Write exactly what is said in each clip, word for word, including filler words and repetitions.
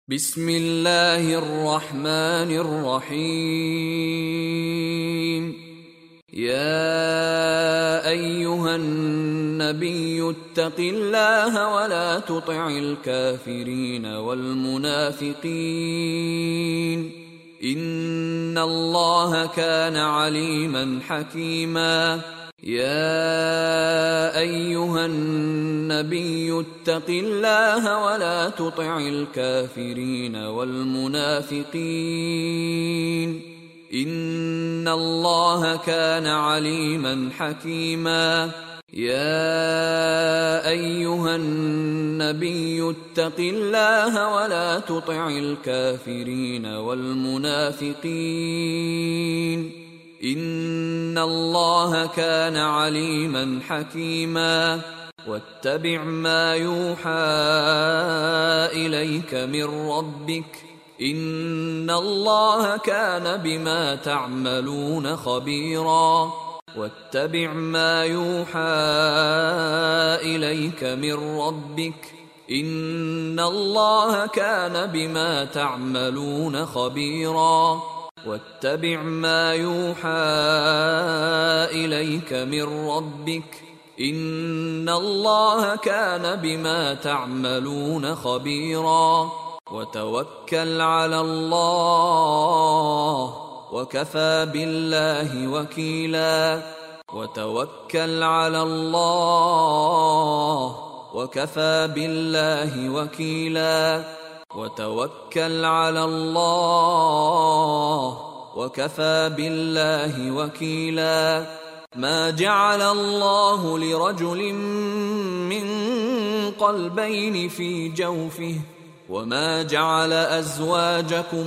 बिस्मिल्लाहिर रहमानिर रहीम। या अय्युहन नबिय्यु इत्तक़िल्लाहा व ला तुति'ल काफ़िरीन वल मुनाफ़िक़ीन इन्नल्लाहा काना अलीमन हकीमा। या अय्युहन नबिय्यु इत्तक़िल्लाहा व ला तुति'ल काफ़िरीन वल मुनाफ़िक़ीन इन्नल्लाहा काना अलीमन हकीमा। या अय्युहन नबिय्यु इत्तक़िल्लाहा व ला तुति'ल काफ़िरीन वल मुनाफ़िक़ीन इन्नल्लाहा काना अलीमन हकीमा। वत्तबि' मा यूहा इलैका मिर रब्बिक इन्नल्लाहा काना बिमा तअमलून खबीरा। वत्तबि' मा यूहा इलैका मिर रब्बिक इन्नल्लाहा काना बिमा तअमलून खबीरा। वत्तबि' मा यूहा इलैका मिर रब्बिक इन्नल्लाहा काना बिमा तअमलून खबीरा। वतवक्कल अलल्लाह वकफ़ा बिल्लाहि वकीला। वतवक्कल अलल्लाह वकफ़ा बिल्लाहि वकीला। वतवक्कल अलल्लाह वकफ़ा बिल्लाहि वकीला। मा जअल अल्लाहु लिरजुलिन मिन क़ल्बैनि फ़ी जawfihi वमा जअल अज़वाजकुम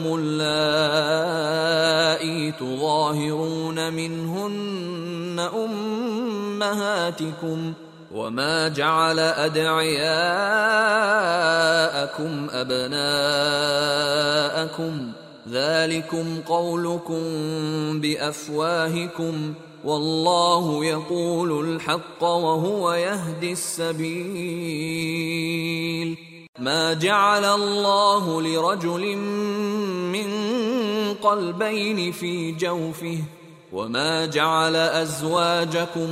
अल्लाती तुज़ाहिरून मिन्हुन्न उम्महातिकुम वमा जअल अद'iयाअकुम अबनाअकुम ज़ालिकुम क़ौलुकुम बिअफ़वाहिकुम वल्लाहु यक़ूलुल हक़्क़ वहुव यहदिस सबील। मा जअल अल्लाहु लिरजुलिन मिन क़ल्बैनि फ़ी जawfihi वमा जअल अज़वाजकुम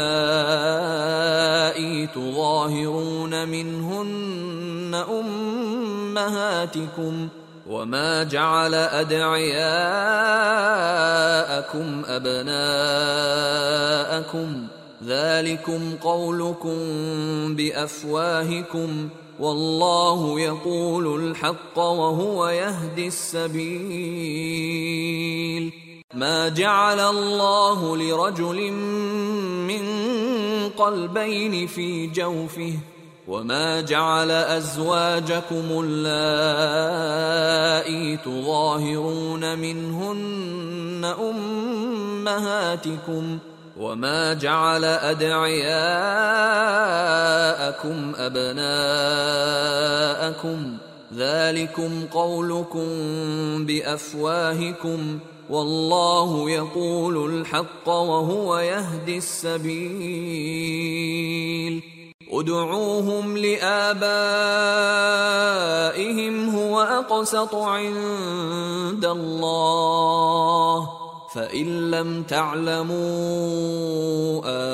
अल्लाती तुज़ाहिरून मिन्हुन्न उम्महातिकुम वमा जअल अद'iयाअकुम अबनाअकुम ज़ालिकुम क़ौलुकुम बिअफ़वाहिकुम वल्लाहु यक़ूलुल हक़्क़ वहुव यहदिस सबील। मा जअल अल्लाहु लिरजुलिन मिन क़ल्बैनि फ़ी जawfihi वमा जअल अज़वाजकुम अल्लाती तुज़ाहिरून मिन्हुन्न उम्महातिकुम वमा जअल अद'iयाअकुम अबनाअकुम ज़ालिकुम क़ौलुकुम बिअफ़वाहिकुम वल्लाहु यक़ूलुल हक़्क़ वहुव यहदिस सबील। उदऊहुम लिआबाइहिम हुव अक़सतु इंदल्लाह फ़इन लम तअलमू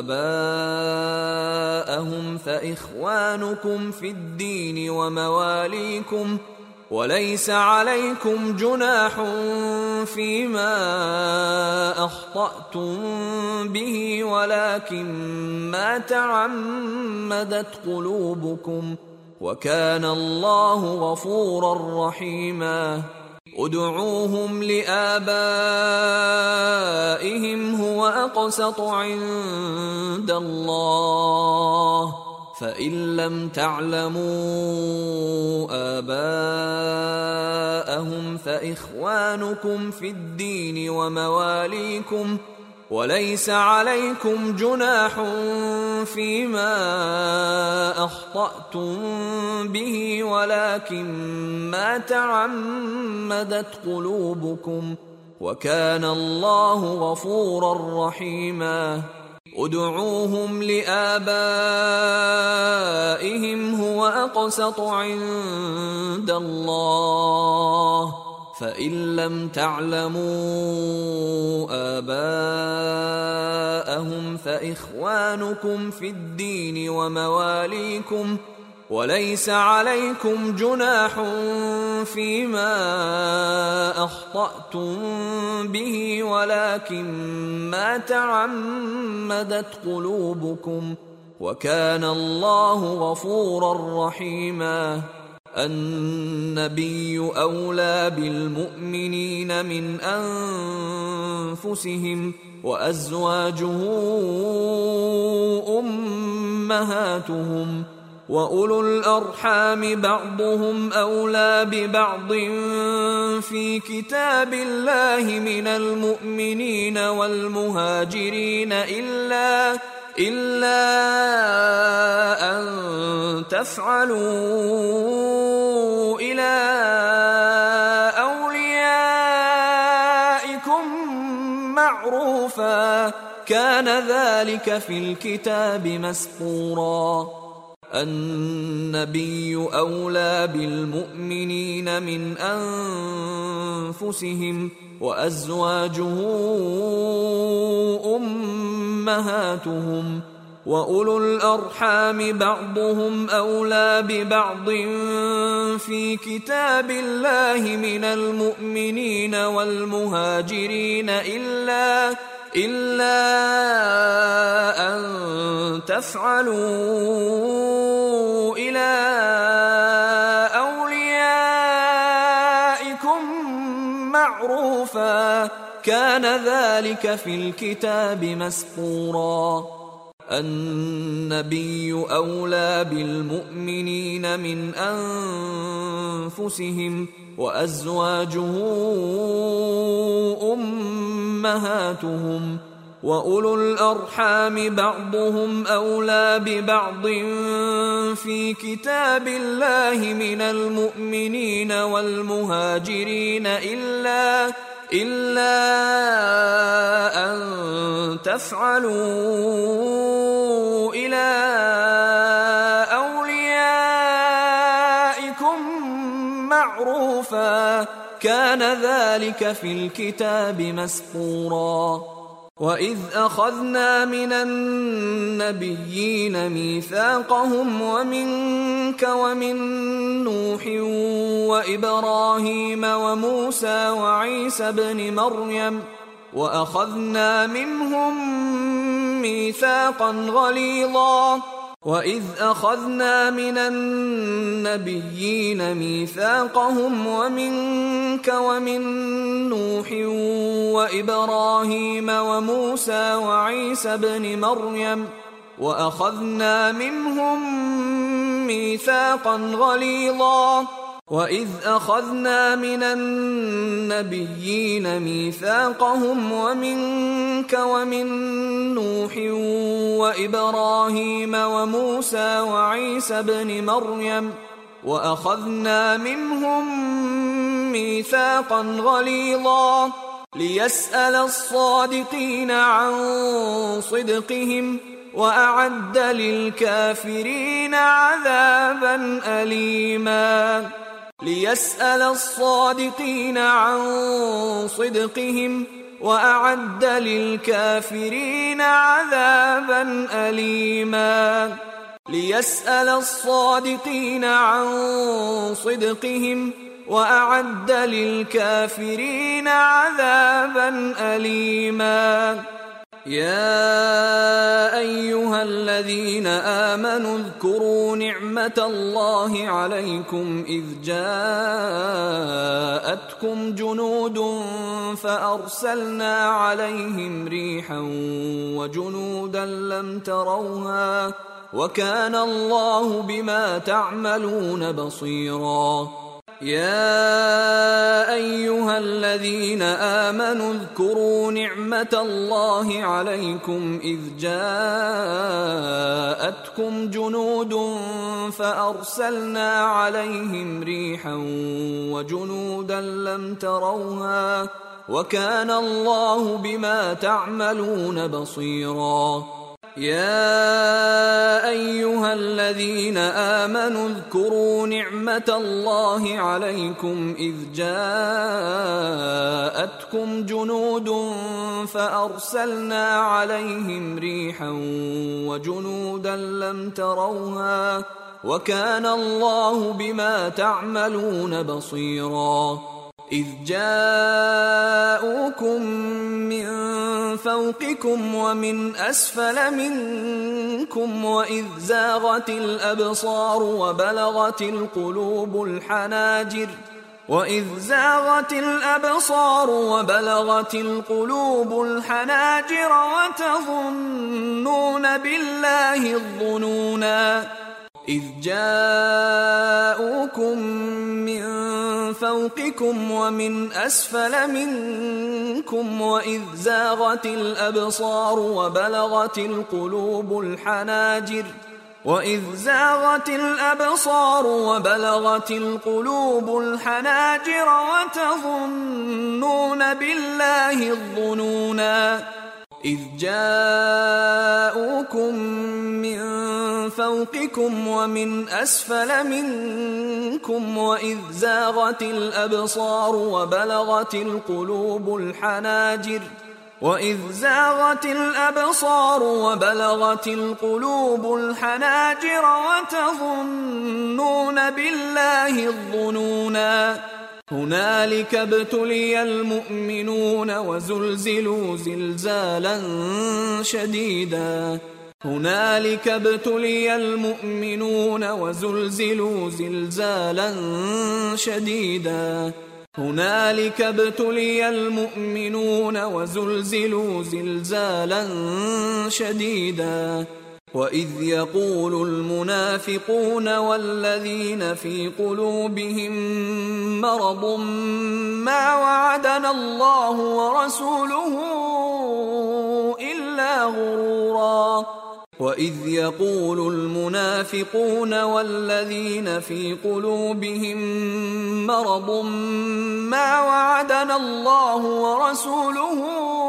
आबाअहुम फ़इख़वानुकुम फ़िद्दीन वमवालीकुम वलैस अलैकुम जुनाहुन फ़ीमा अख़्तअतुम बिही वलाकिन मा तअम्मदत क़ुलूबुकुम वकाना अल्लाहु गफ़ूरर रहीमा। उदऊहुम लिआबाइहिम हुव अक़सतु इंदल्लाह फ़इन लम तअलमू आबाअहुम फ़इख़वानुकुम फ़िद्दीन वमवालीकुम वलैस अलैकुम जुनाहुन फ़ीमा अख़्तअतुम बिही वलाकिन मा तअम्मदत क़ुलूबुकुम वकाना अल्लाहु गफ़ूरर रहीमा। ادعوهم لآبائهم هو أقسط عند الله فإن لم تعلموا آباءهم فإخوانكم في الدين ومواليكم وليس عليكم جناح فيما أخطأتم به ولكن ما تعمدت قلوبكم وكان الله غفورا رحيما. النبي أولى بالمؤمنين من أنفسهم وأزواجه أمهاتهم وأولو الأرحام بعضهم أولى ببعض في كتاب الله من المؤمنين والمهاجرين إلا إلا أن تفعلوا إلى أوليائكم معروفا كان ذلك في الكتاب مسطورا. النبي أولى بالمؤمنين من أنفسهم وأزواجه أمهاتهم وأولو الأرحام بعضهم أولى ببعض في كتاب الله من المؤمنين والمهاجرين إلا إلا أن تفعلوا إلى أوليائكم معروفا كان ذلك في الكتاب مسطورا. النبي أولى بالمؤمنين من أنفسهم وأزواجه أمهاتهم وأولو الأرحام بعضهم أولى ببعض في كتاب الله من المؤمنين والمهاجرين إلا إلا أن تفعلوا إلى أوليائكم معروفا كان ذلك في الكتاب مسطورا. وإذ أخذنا من النبيين ميثاقهم ومنك ومن نوح وإبراهيم وموسى وعيسى ابن مريم وأخذنا منهم ميثاقا غليظا. وإذ أخذنا من النبيين ميثاقهم ومنك ومن نوح وإبراهيم وموسى وعيسى ابن مريم وأخذنا منهم ميثاقا غليظا. وإذ أخذنا من النبيين ميثاقهم ومنك ومن نوح وإبراهيم وموسى وعيسى ابن مريم وأخذنا منهم ميثاقا غليظا ليسأل الصادقين عن صدقهم وأعد للكافرين عذابا أليما. ليسأل الصادقين عن صدقهم وأعد للكافرين عذابا أليما. ليسأل الصادقين عن صدقهم وأعد للكافرين عذابا أليما. يا أيها الذين آمنوا اذكروا نعمة الله عليكم إذ جاءتكم جنود فأرسلنا عليهم ريحا وجنودا لم تروها وكان الله بما تعملون بصيرا. يا أيها الذين آمنوا اذكروا نعمة الله عليكم إذ جاءتكم جنود فأرسلنا عليهم ريحا وجنودا لم تروها وكان الله بما تعملون بصيرا. يا أيها الذين آمنوا اذكروا نعمة الله عليكم إذ جاءتكم جنود فأرسلنا عليهم ريحا وجنودا لم تروها وكان الله بما تعملون بصيرا. إذ جاءوكم من فوقكم ومن أسفل منكم وإذ زاغت الأبصار وبلغت القلوب الحناجر وإذ زاغت الأبصار وبلغت القلوب الحناجر وتظنون بالله الظنونا. إذ جاءوكم من فوقكم ومن أسفل منكم وإذ زاغت الأبصار وبلغت القلوب الحناجر وإذ زاغت الأبصار وبلغت القلوب الحناجر وتظنون بالله الظنونا. إذ جاءوكم من فوقكم ومن أسفل منكم وإذ زاغت الأبصار وبلغت القلوب الحناجر وإذ زاغت الأبصار وبلغت القلوب الحناجر وتظنون بالله الظنونا. هنالك ابتلي المؤمنون وزلزلوا زلزالا شديدا هنالك ابتلي المؤمنون وزلزلوا زلزالا شديدا هنالك ابتلي المؤمنون وزلزلوا زلزالا شديدا. وإذ يقول المنافقون والذين في قلوبهم مرض ما وعدنا الله ورسوله إلا غرورا. وإذ يقول المنافقون والذين في قلوبهم مرض ما وعدنا الله ورسوله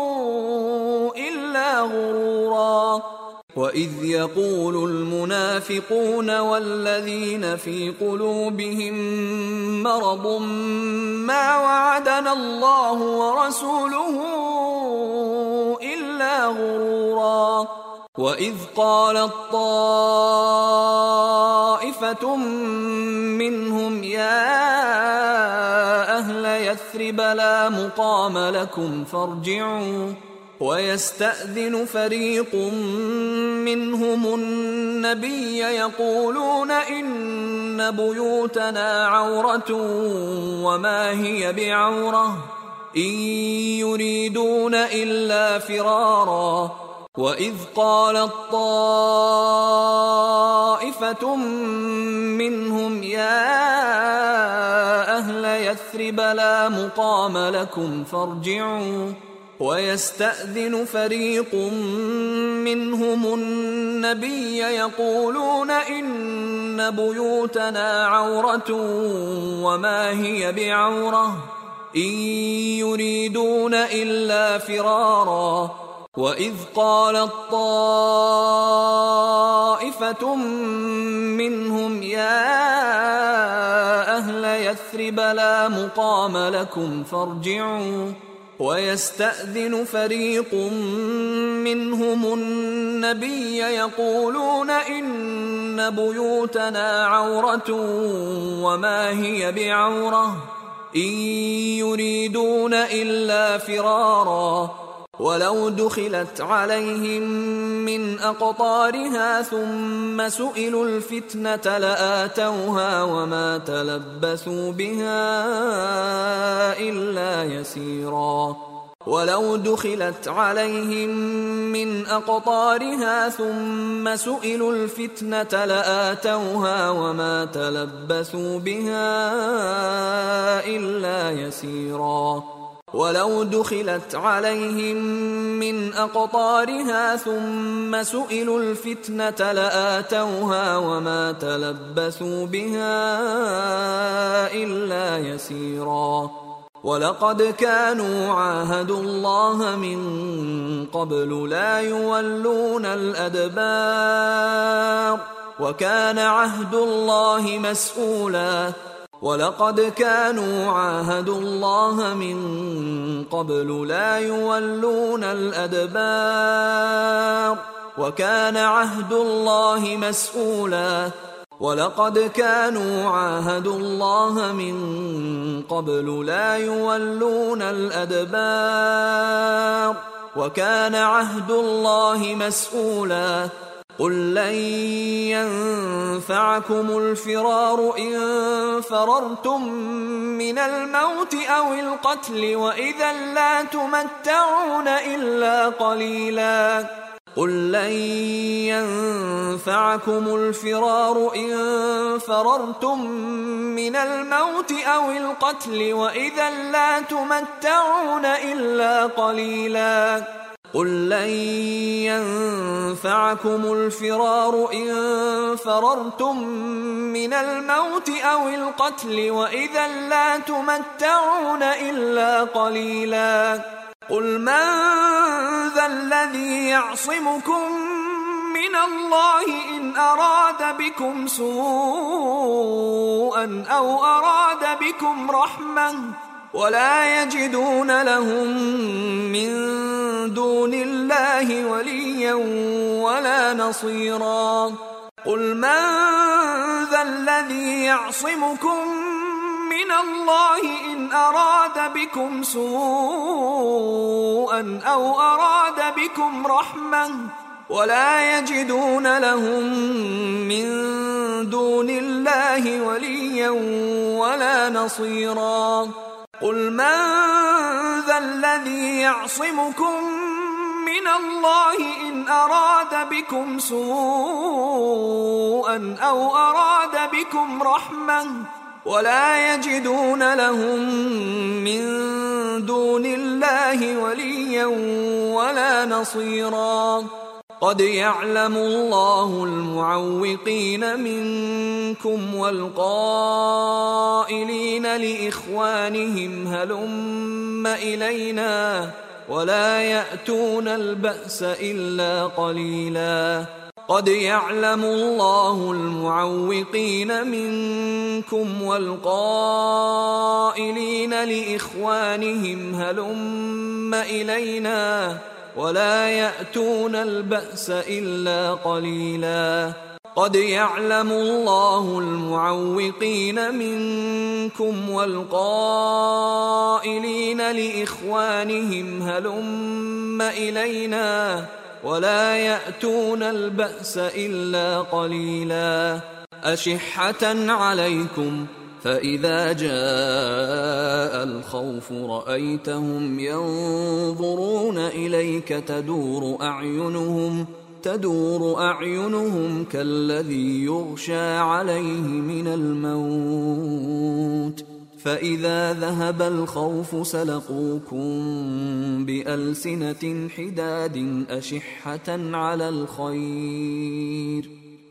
إلا غرورا. وإذ يقول المنافقون والذين في قلوبهم مرض ما وعدنا الله ورسوله إلا غرورا. وإذ قالت طائفة منهم يا أهل يثرب لا مقام لكم فارجعوا ويستأذن فريق منهم النبي يقولون إن بيوتنا عورة وما هي بعورة إن يريدون إلا فرارا. وإذ قالت طائفة منهم يا أهل يثرب لا مقام لكم فارجعوا ويستأذن فريق منهم النبي يقولون إن بيوتنا عورة وما هي بعورة إن يريدون إلا فرارا. وإذ قالت طائفة منهم يا أهل يثرب لا مقام لكم فارجعوا ويستأذن فريق منهم النبي يقولون إن بيوتنا عورة وما هي بعورة إن يريدون إلا فرارا. ولو دخلت عليهم من أقطارها ثم سئلوا الفتنة لآتوها وما تلبثوا بها إلا يسيرا. ولو دخلت عليهم من أقطارها ثم سئلوا الفتنة لآتوها وما تلبثوا بها إلا يسيرا. ولو دخلت عليهم من أقطارها ثم سئلوا الفتنة لآتوها وما تلبثوا بها إلا يسيرا. ولقد كانوا عاهدوا الله من قبل لا يولون الأدبار وكان عهد الله مسؤولا ولقد كانوا عاهدوا الله من قبل لا يولون الأدبار وكان عهد الله مسؤولا ولقد كانوا عاهدوا الله من قبل لا يولون الأدبار وكان عهد الله مسؤولا قل لن ينفعكم الفرار إن فررتم من الموت أو القتل وإذا لا تمتعون إلا قليلا قل لن ينفعكم الفرار إن فررتم من الموت أو القتل وإذا لا تمتعون إلا قليلا قل لن ينفعكم الفرار إن فررتم من الموت أو القتل وإذا لا تمتعون إلا قليلا قل من ذا الذي يعصمكم من الله إن أراد بكم سوءا أو أراد بكم رحمة ولا يجدون لهم من دون الله وليا ولا نصيرا قل من ذا الذي يعصمكم من الله إن أراد بكم سوءا أو أراد بكم رحمة ولا يجدون لهم من دون الله وليا ولا نصيرا قل من ذا الذي يعصمكم من الله إن أراد بكم سوءا أو أراد بكم رحمة ولا يجدون لهم من دون الله وليا ولا نصيرا قد يعلم الله المعوقين منكم والقائلين لإخوانهم هلم إلينا ولا يأتون البأس إلا قليلا قد يعلم الله المعوقين منكم والقائلين لإخوانهم هلم إلينا ولا يأتون البأس إلا قليلا قد يعلم الله المعوقين منكم والقائلين لإخوانهم هلم إلينا ولا يأتون البأس إلا قليلا أشحة عليكم فإذا جاء الخوف رأيتهم ينظرون إليك تدور أعينهم تدور أعينهم كالذي يغشى عليه من الموت فإذا ذهب الخوف سلقوكم بألسنة حداد أشحة على الخير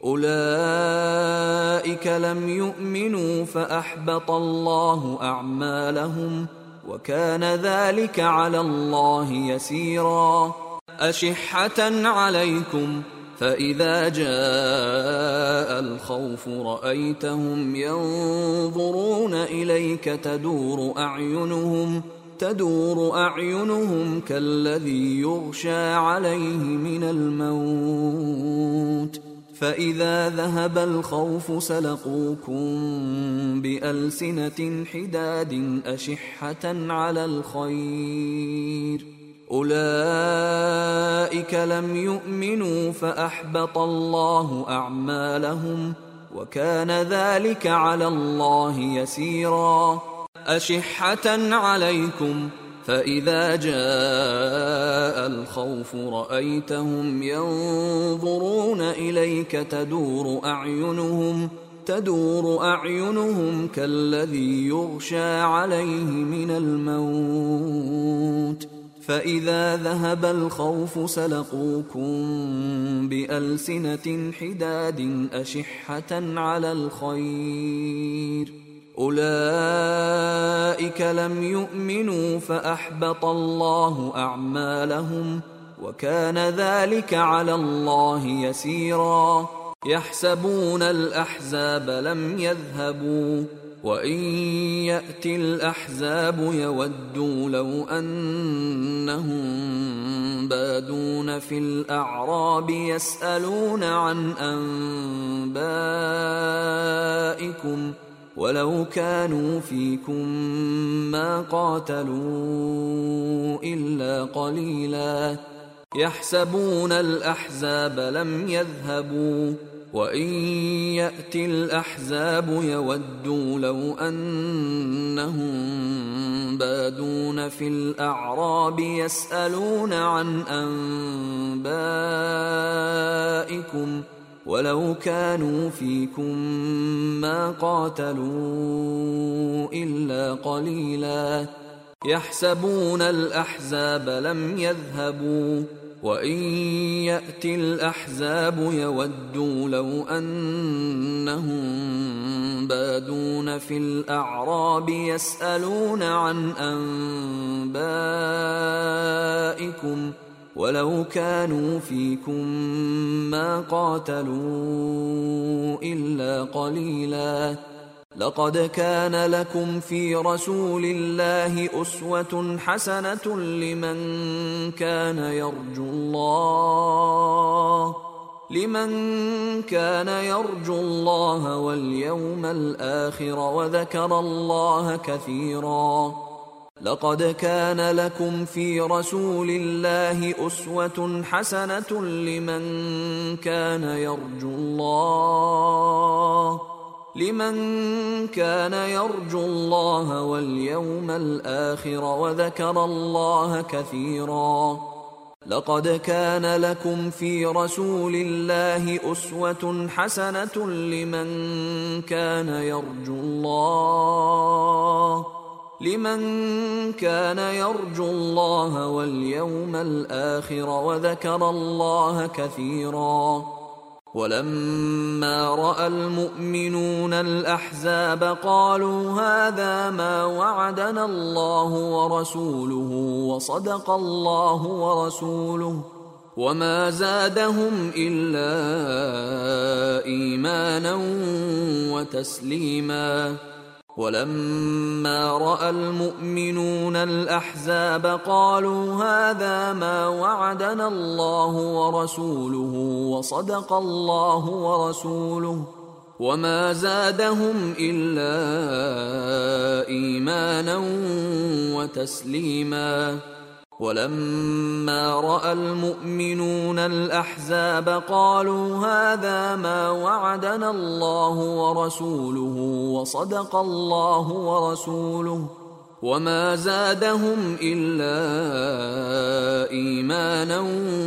أولئك لم يؤمنوا فأحبط الله أعمالهم وكان ذلك على الله يسيرا أشحة عليكم فإذا جاء الخوف رأيتهم ينظرون إليك تدور أعينهم تدور أعينهم كالذي يغشى عليه من الموت فإذا ذهب الخوف سلقوكم بألسنة حداد أشحة على الخير أولئك لم يؤمنوا فأحبط الله أعمالهم وكان ذلك على الله يسيرا أشحة عليكم فإذا جاء الخوف رأيتهم ينظرون إليك تدور أعينهم تدور أعينهم كالذي يغشى عليه من الموت فإذا ذهب الخوف سلقوكم بألسنة حداد أشحة على الخير أولئك ذلك لم يؤمنوا فأحبط الله أعمالهم وكان ذلك على الله يسيرا يحسبون الأحزاب لم يذهبوا وإن يأتي الأحزاب يودوا لو أنهم بادون في الأعراب يسألون عن أنبائكم ولو كانوا فيكم ما قاتلوا إلا قليلا يحسبون الأحزاب لم يذهبوا وإن يأتي الأحزاب يودوا لو أنهم بادون في الأعراب يسألون عن أنبائكم ولو كانوا فيكم ما قاتلوا إلا قليلا يحسبون الأحزاب لم يذهبوا وإن يأتي الأحزاب يودوا لو أنهم بادون في الأعراب يسألون عن أنبائكم ولو كانوا فيكم ما قاتلوا إلا قليلا لقد كان لكم في رسول الله أسوة حسنة لمن كان يرجو الله لمن كان يرجو الله واليوم الآخر وذكر الله كثيرا لقد كان لكم في رسول الله أسوة حسنة لمن كان يرجو الله لمن كان يرجو الله واليوم الآخر وذكر الله كثيرا لقد كان لكم في رسول الله أسوة حسنة لمن كان يرجو الله لمن كان يرجو الله واليوم الآخر وذكر الله كثيرا ولما رأى المؤمنون الأحزاب قالوا هذا ما وعدنا الله ورسوله وصدق الله ورسوله وما زادهم إلا إيمانا وتسليما ولما رأى المؤمنون الأحزاب قالوا هذا ما وعدنا الله ورسوله وصدق الله ورسوله وما زادهم إلا إيمانا وتسليما ولما رأى المؤمنون الأحزاب قالوا هذا ما وعدنا الله ورسوله وصدق الله ورسوله وما زادهم إلا إيمانا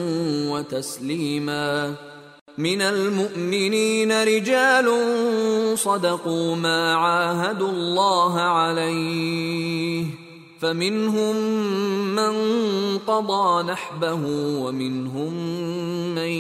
وتسليما من المؤمنين رجال صدقوا ما عاهدوا الله عليه فمنهم من قضى نحبه ومنهم من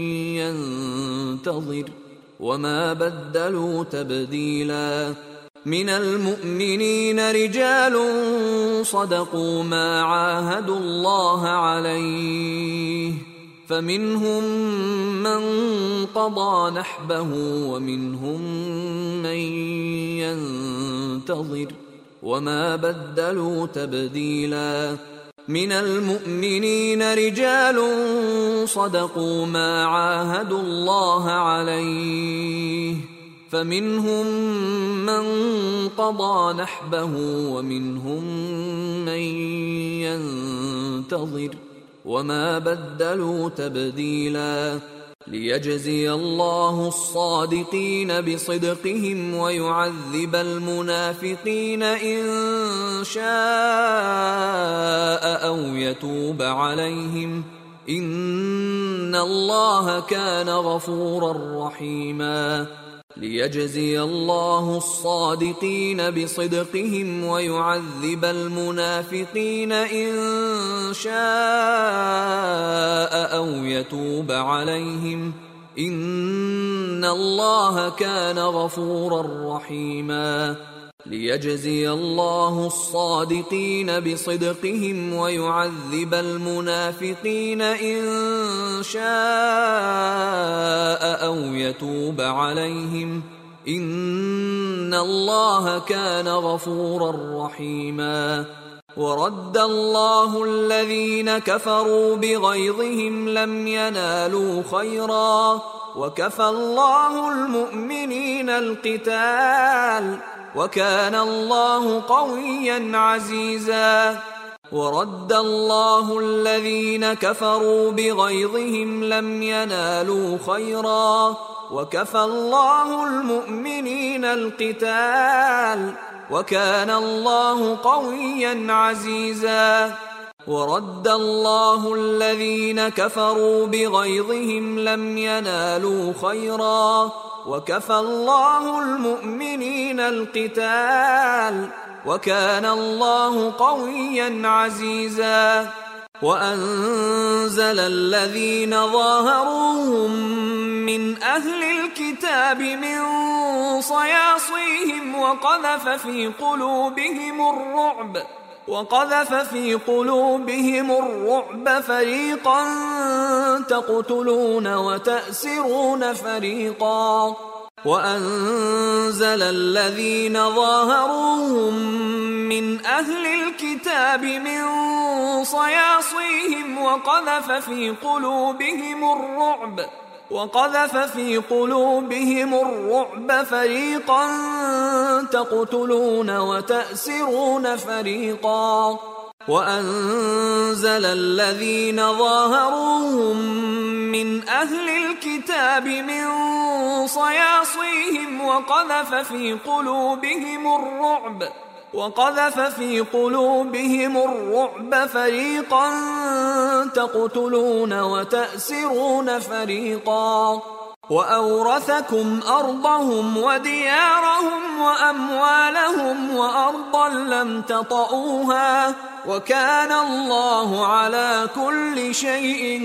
ينتظر وما بدلوا تبديلا من المؤمنين رجال صدقوا ما عاهدوا الله عليه فمنهم من قضى نحبه ومنهم من ينتظر وما بدلوا تبديلا من المؤمنين رجال صدقوا ما عاهدوا الله عليه فمنهم من قضى نحبه ومنهم من ينتظر وما بدلوا تبديلا ليجزي الله الصادقين بصدقهم ويعذب المنافقين إن شاء أو يتوب عليهم إن الله كان غفورا رحيما ليجزي الله الصادقين بصدقهم ويعذب المنافقين إن شاء أو يتوب عليهم إن الله كان غفورا رحيما ليجزي الله الصادقين بصدقهم ويعذب المنافقين إن شاء أو يتوب عليهم إن الله كان غفورا رحيما. ورد الله الذين كفروا بغيظهم لم ينالوا خيرا وكفى الله المؤمنين القتال وكان الله قويا عزيزا. ورد الله الذين كفروا بغيظهم لم ينالوا خيرا وكفى الله المؤمنين القتال وكان الله قويا عزيزا. ورد الله الذين كفروا بغيظهم لم ينالوا خيرا وكفى الله المؤمنين القتال وكان الله قويا عزيزا. وأنزل الذين ظاهروهم من أهل الكتاب من صياصيهم وقذف في قلوبهم الرعب وقذف في قلوبهم الرعب فريقا تقتلون وتأسرون فريقا. وأنزل الذين ظاهروهم من أهل الكتاب من صياصيهم وقذف في قلوبهم الرعب وقذف في قلوبهم الرعب فريقا تقتلون وتأسرون فريقا. وأنزل الذين ظاهروهم من أهل الكتاب من صياصيهم وقذف في قلوبهم الرعب وقذف في قلوبهم الرعب فريقا تقتلون وتأسرون فريقا. وأورثكم أرضهم وديارهم وأموالهم وأرضا لم تطئوها وكان الله على كل شيء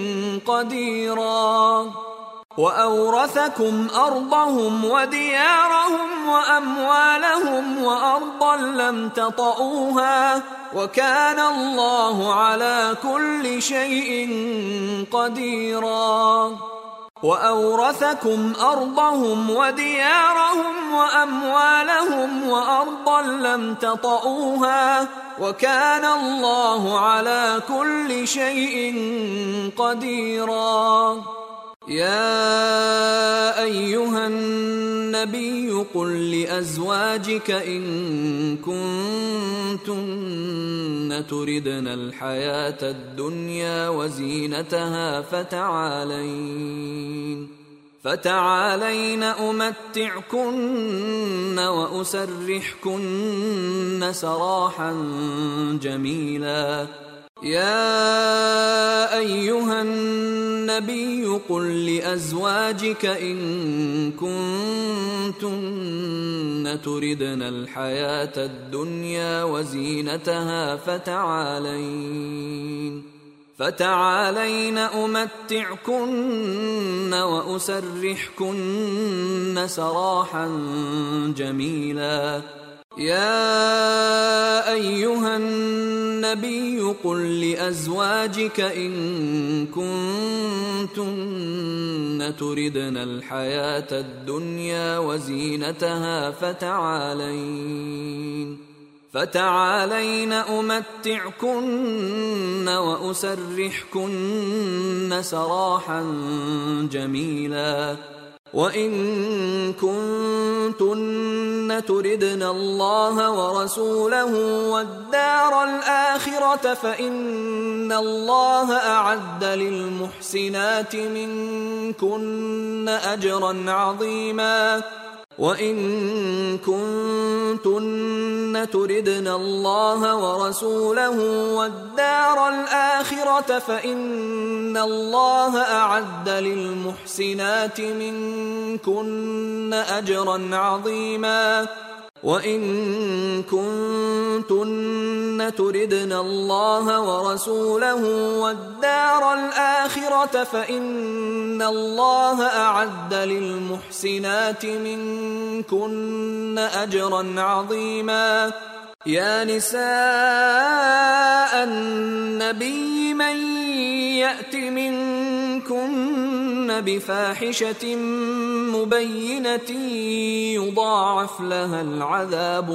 قديرا. وأورثكم أرضهم وديارهم وأموالهم وأرضا لم تطئوها وكان الله على كل شيء قديرا. وأورثكم أرضهم وديارهم وأموالهم وأرضا لم تطئوها وكان الله على كل شيء قديرا. يا أيها النبي قل لأزواجك إن كنتن تردن الحياة الدنيا وزينتها فتعالين فتعالين أمتعكن وأسرحكن سراحا جميلا. يا أيها النبي قل لأزواجك إن كنتن تردن الحياة الدنيا وزينتها فتعالين فتعالين أمتعكن وأسرحكن سراحا جميلا. يا أيها النبي قل لأزواجك إن كنتن تردن الحياة الدنيا وزينتها فتعالين فتعالين أمتعكن وأسرحكن سراحا جميلا. وإن كنتن تردن الله ورسوله والدار الآخرة فإن الله أعد للمحسنات منكن أجرا عظيما. وإن كنتن تردن الله ورسوله والدار الآخرة فإن الله أعد للمحسنات منكن أجرا عظيما. وإن كنتن كنتن تردن الله ورسوله والدار الآخرة فإن الله أعد للمحسنات منكن أجرا عظيما. يا نساء النبي من يأت منكن بفاحشة مبينة يضاعف لها العذاب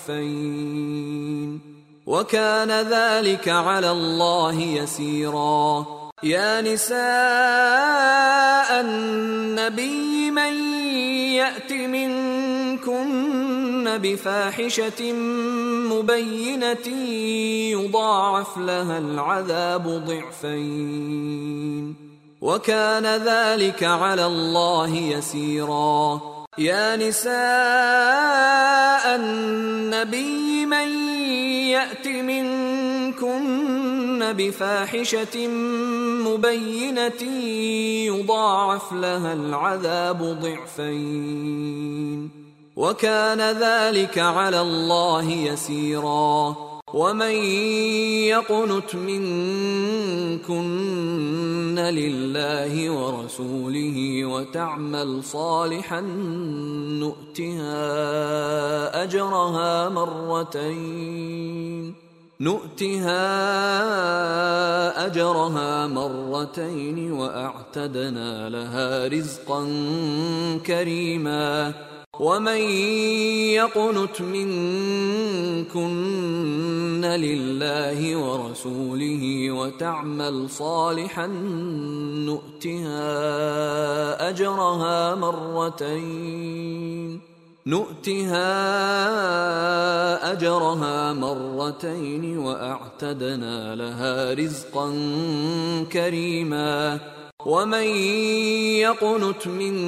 ضعفين وكان ذلك على الله يسيرا. يا نساء النبي من يأت منكن بفاحشة مبينة يضاعف لها العذاب ضعفين وكان ذلك على الله يسيرا. يا نساء النبي من يأت منكن بفاحشة مبينة يضاعف لها العذاب ضعفين وكان ذلك على الله يسيرا. ومن يقنت منكن لله ورسوله وتعمل صالحا نؤتها أجرها مرتين نؤتها أجرها مرتين وأعتدنا لها رزقا كريما. ومن يقنت منكن لله ورسوله وتعمل صالحا نؤتها أجرها مرتين نؤتها أجرها مرتين وأعتدنا لها رزقا كريما. ومن يقنت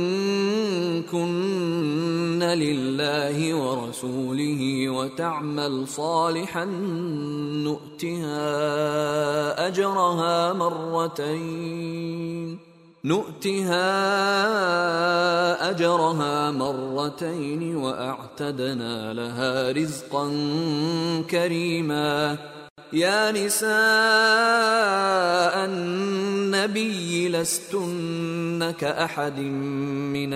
منكن لله ورسوله وتعمل صالحا نؤتها أجرها مرتين نؤتها أجرها مرتين وأعتدنا لها رزقا كريما. يا نساء النبي لستن كأحد من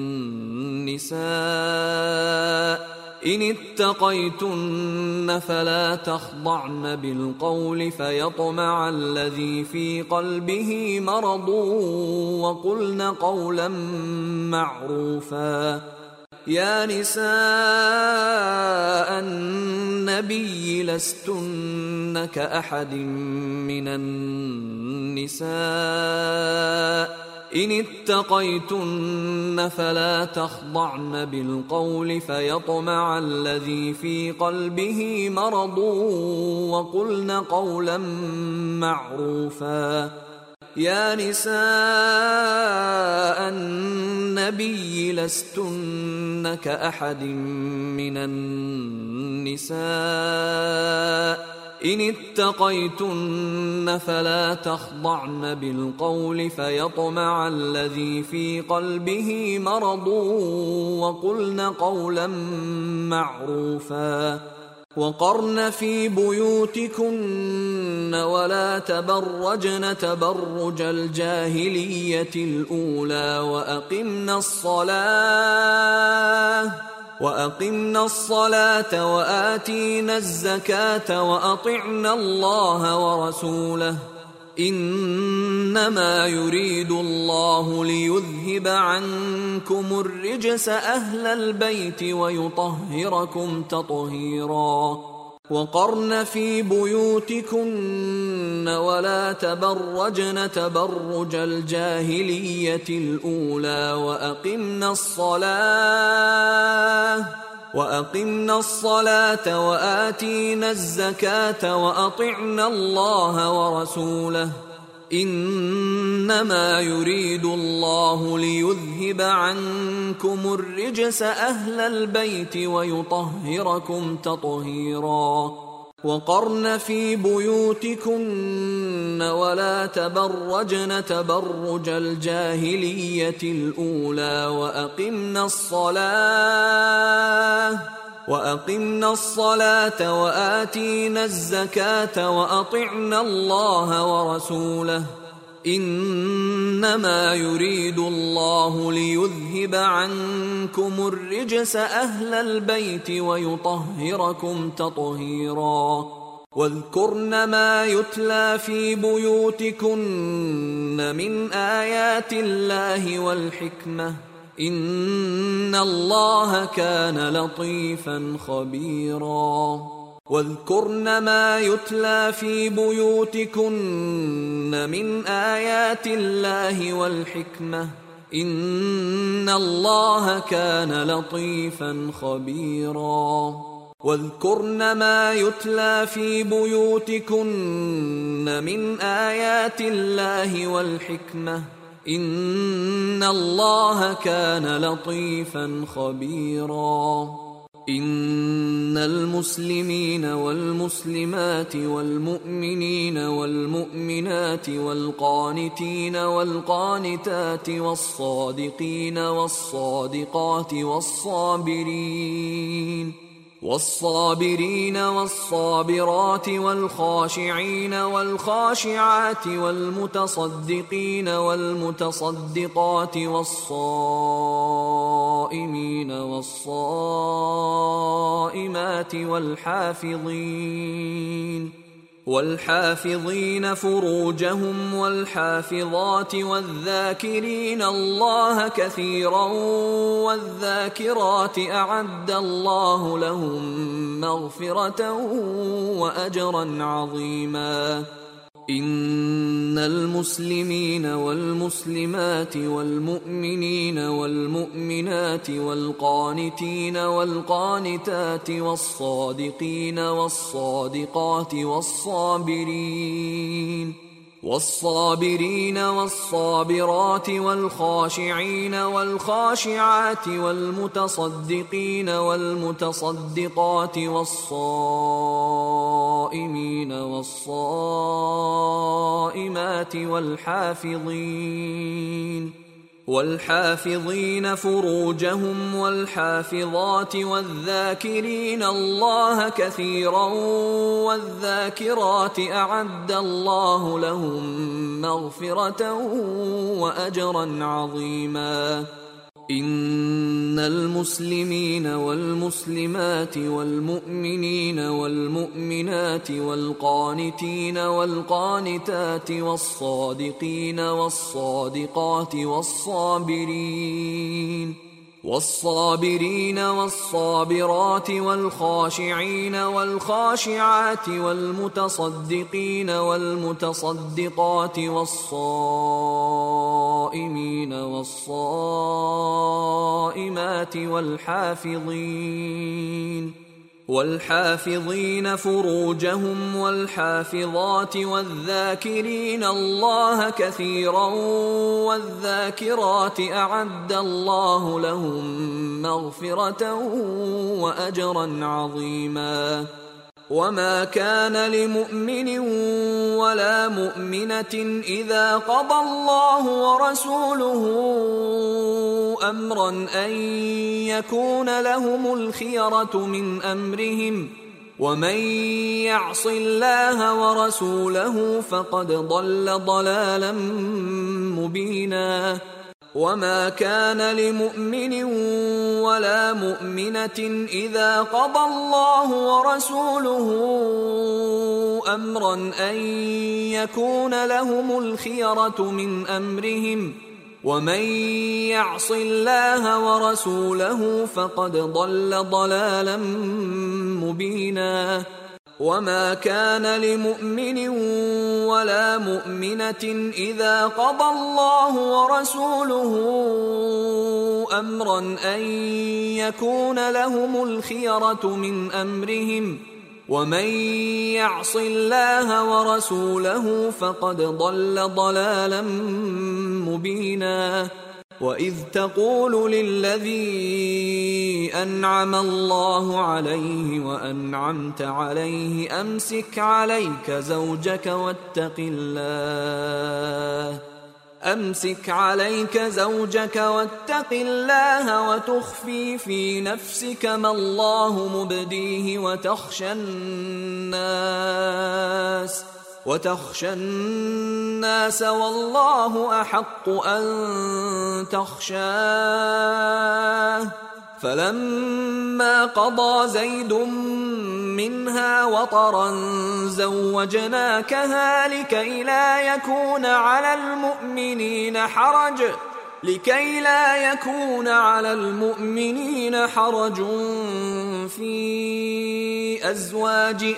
النساء إن اتقيتن فلا تخضعن بالقول فيطمع الذي في قلبه مرض وقلن قولا معروفا. يا نساء النبي لستن كأحد من النساء إن اتقيتن فلا تخضعن بالقول فيطمع الذي في قلبه مرض وقلن قولا معروفا. يا نساء النبي لستن كأحد من النساء إن اتقيتن فلا تخضعن بالقول فيطمع الذي في قلبه مرض وقلن قولا معروفا. وقرن في بيوتكن ولا تبرجن تبرج الجاهلية الأولى وأقمنا الصلاة وأقمنا الصلاة وآتينا الزكاة وأطعنا الله ورسوله إنما يريد الله ليذهب عنكم الرجس أهل البيت ويطهركم تطهيرا. وقرن في بيوتكن ولا تبرجن تبرج الجاهلية الأولى وأقمنا الصلاة وأقمنا الصلاة وآتينا الزكاة وأطعنا الله ورسوله إنما يريد الله ليذهب عنكم الرجس أهل البيت ويطهركم تطهيرا. وقرن في بيوتكن ولا تبرجن تبرج الجاهلية الأولى وأقمنا الصلاة وأقمنا الصلاة وآتينا الزكاة وأطعنا الله ورسوله إنما يريد الله ليذهب عنكم الرجس أهل البيت ويطهركم تطهيرا واذكرن ما يتلى في بيوتكن من آيات الله والحكمة إن الله كان لطيفا خبيرا واذكرن ما يتلى في بيوتكن من آيات الله والحكمة إن الله كان لطيفا خبيرا واذكرن ما يتلى في بيوتكن من آيات الله والحكمة إن الله كان لطيفا خبيرا إن المسلمين والمسلمات والمؤمنين والمؤمنات والقانتين والقانتات والصادقين والصادقات والصابرين والصابرين والصابرات والخاشعين والخاشعات والمتصدقين والمتصدقات والصائمين والصائمات والحافظين والحافظين فروجهم والحافظات والذاكرين الله كثيرا والذاكرات أعد الله لهم مغفرة وأجرا عظيما إن المسلمين والمسلمات والمؤمنين والمؤمنات والقانتين والقانتات والصادقين والصادقات والصابرين والصابرين والصابرات والخاشعين والخاشعات والمتصدقين والمتصدقات والصائمين والصائمات والحافظين والحافظين فروجهم والحافظات والذاكرين الله كثيرا والذاكرات أعد الله لهم مغفرة وأجرا عظيما إن المسلمين والمسلمات والمؤمنين والمؤمنات والقانتين والقانتات والصادقين والصادقات والصابرين والصابرين والصابرات والخاشعين والخاشعات والمتصدقين والمتصدقات والصائمين والصائمات والحافظين والحافظين فروجهم والحافظات والذاكرين الله كثيرا والذاكرات أعد الله لهم مغفرة وأجرا عظيما وما كان لمؤمن ولا مؤمنة إذا قضى الله ورسوله أمرا أن يكون لهم الخيرة من أمرهم ومن يعص الله ورسوله فقد ضل ضلالا مبينا وما كان لمؤمن ولا مؤمنة إذا قضى الله ورسوله أمرا أن يكون لهم الخيرة من أمرهم ومن يعص الله ورسوله فقد ضل ضلالا مبينا وما كان لمؤمن ولا مؤمنة إذا قضى الله ورسوله أمرا أن يكون لهم الخيرة من أمرهم ومن يعص الله ورسوله فقد ضل ضلالا مبينا وإذ تقول للذي أنعم الله عليه وأنعمت عليه أمسك عليك زوجك واتق الله أمسك عليك زوجك واتق الله وتخفي في نفسك ما الله مبديه وتخشى الناس وتخشى الناس والله أحق أن تخشاه. فلما قضى زيد منها وطرا زوجناكها لكي لا يكون على المؤمنين حرج لكي لا يكون على المؤمنين حرج في أزواج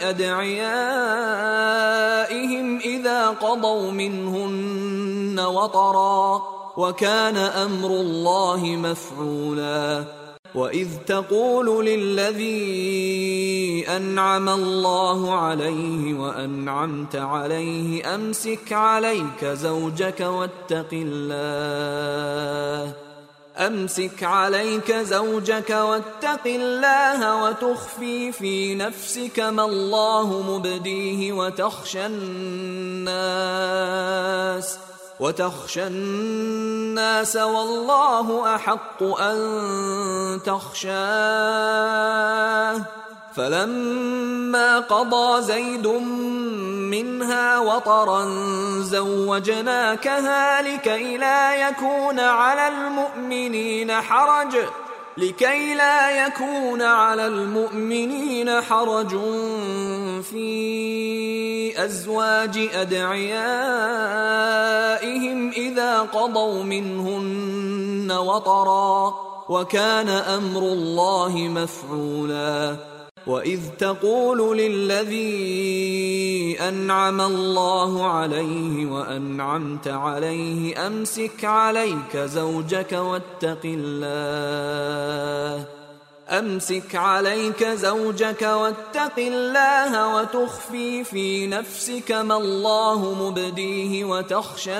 أدعيائهم إذا قضوا منهن وطرا وكان أمر الله مفعولا. وإذ تقول للذي أنعم الله عليه وأنعمت عليه أمسك عليك زوجك واتق الله أمسك عليك زوجك واتق الله وتخفي في نفسك ما الله مبديه وتخشى الناس وتخشى الناس والله أحق أن تخشاه. فلما قضى زيد منها وطرا زوجناكها لكي لا يكون على المؤمنين حرج لكي لا يكون على المؤمنين حرج في أزواج أدعيائهم إذا قضوا منهن وطرا وكان أمر الله مفعولا. وإذ تقول للذي أنعم الله عليه وأنعمت عليه أمسك عليك زوجك واتق الله أمسك عليك زوجك واتق الله وتخفي في نفسك ما الله مبديه وتخشى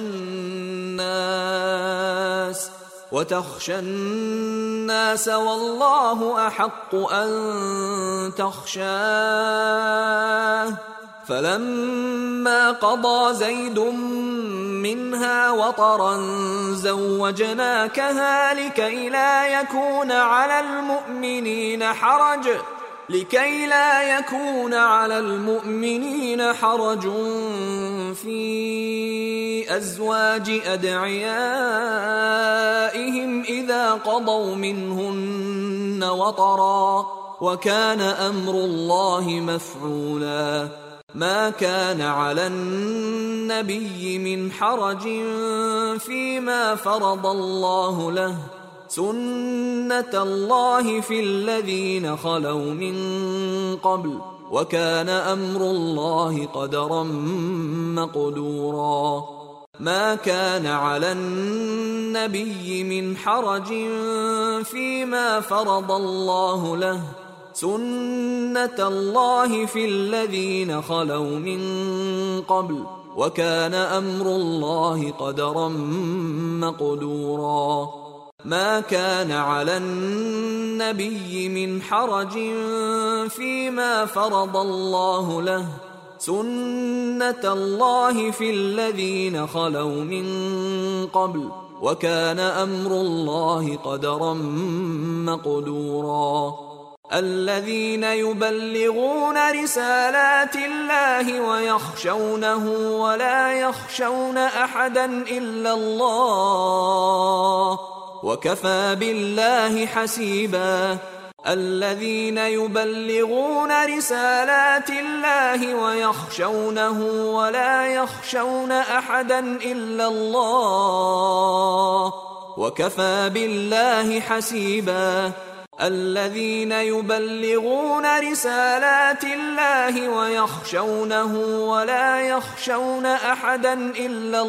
الناس وتخشى الناس والله أحق أن تخشاه. فلما قضى زيد منها وطرا زوجناكها لكي لا يكون على المؤمنين حرج لكي لا يكون على المؤمنين حرج في أزواج أدعيائهم إذا قضوا منهن وطرا وكان أمر الله مفعولا. ما كان على النبي من حرج فيما فرض الله له سنة الله في الذين خلوا من قبل وكان أمر الله قدرا مقدورا. ما كان على النبي من حرج فيما فرض الله له سنة الله في الذين خلوا من قبل وكان أمر الله قدرا مقدورا. ما كان على النبي من حرج فيما فرض الله له سنة الله في الذين خلوا من قبل وكان أمر الله قدرا مقدورا. الذين يبلغون رسالات الله ويخشونه ولا يخشون أحدا إلا الله وكفى بالله حسيبا. الذين يبلغون رسالات الله ويخشونه ولا يخشون أحدا إلا الله وكفى بالله حسيبا. الذين يبلغون رسالات الله ويخشونه ولا يخشون أحدا إلا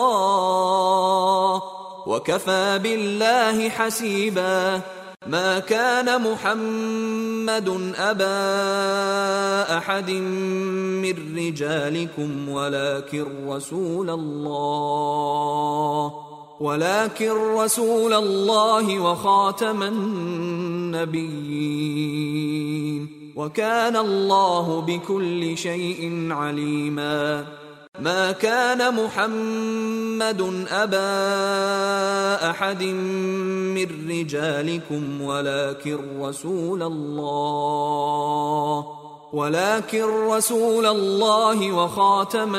الله وكفى بالله حسيبا. ما كان محمد أبا أحد من رجالكم ولكن رسول الله ولكن رسول الله وخاتم النبيين وكان الله بكل شيء عليما. ما كان محمد أبا أحد من رجالكم ولكن رسول الله ولكن رسول الله وخاتم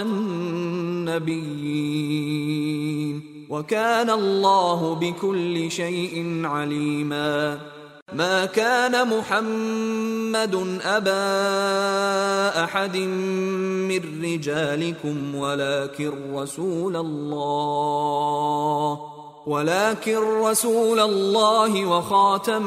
النبيين وكان الله بكل شيء عليما. ما كان محمد أبا أحد من رجالكم ولكن رسول الله ولكن رسول الله وخاتم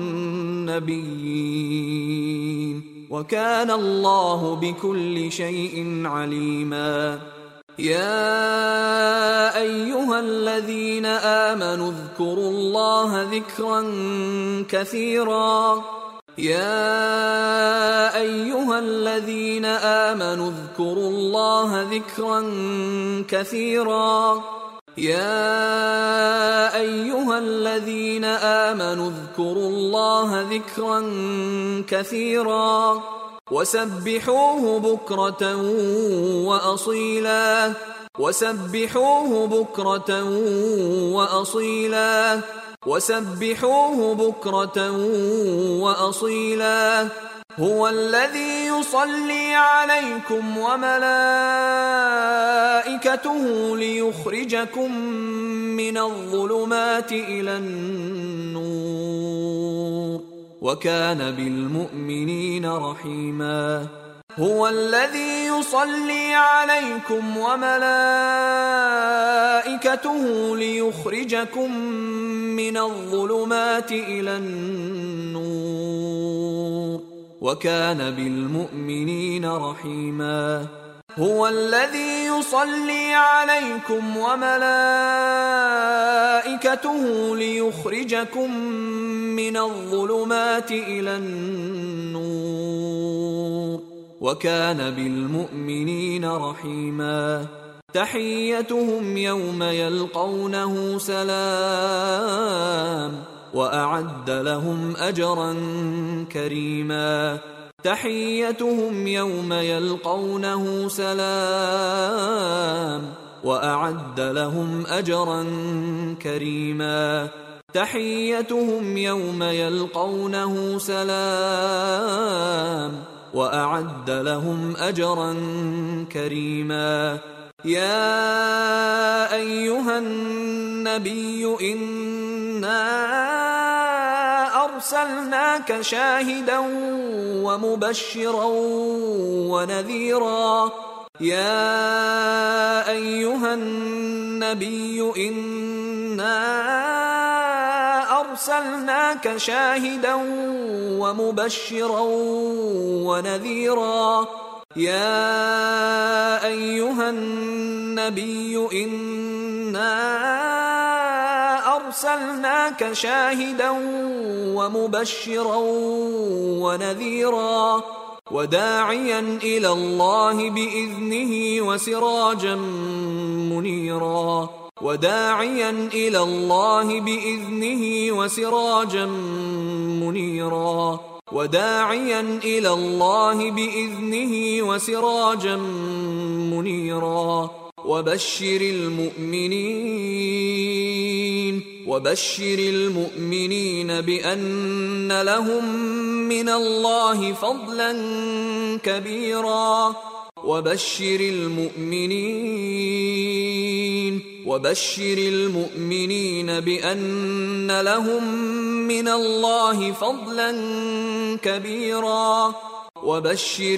النبيين وكان الله بكل شيء عليما. يا أيها الذين آمنوا اذكروا الله ذكرا كثيرا يا أيها الذين آمنوا اذكروا الله ذكرا كثيرا يا أيها الذين آمنوا اذكروا الله ذكرا كثيرا وسبحوه بكرة وأصيلا وسبحوه بكرة وأصيلا وسبحوه بكرة وأصيلا. هو الذي يصلي عليكم وملائكته ليخرجكم من الظلمات إلى النور وكان بالمؤمنين رحيما. هو الذي يصلي عليكم وملائكته ليخرجكم من الظلمات إلى النور وكان بالمؤمنين رحيما. هو الذي يصلي عليكم وملائكته ليخرجكم من الظلمات إلى النور وكان بالمؤمنين رحيما. تحيتهم يوم يلقونه سلام وأعد لهم أجرا كريما. تحيتهم يوم يلقونه سلام وأعد لهم أجرا كريما. تحيتهم يوم يلقونه سلام وأعد لهم أجرا كريما. يا أيها النبي إنا أرسلناك شاهدا ومبشرا ونذيرا. يا أيها النبي إنا أرسلناك شاهدا ومبشرا ونذيرا. يا أيها النبي إنا أرسلناك شاهدا ومبشرا ونذيرا وداعيا إلى الله بإذنه وسراجا منيرا وداعيا إلى الله بإذنه وسراجا منيرا وداعيا إلى الله بإذنه وسراجا منيرا. وبشر المؤمنين وبشر المؤمنين بأن لهم من الله فضلا كبيرا. وبشر المؤمنين وبشر المؤمنين بأن لهم من الله فضلا كبيرا. وبشر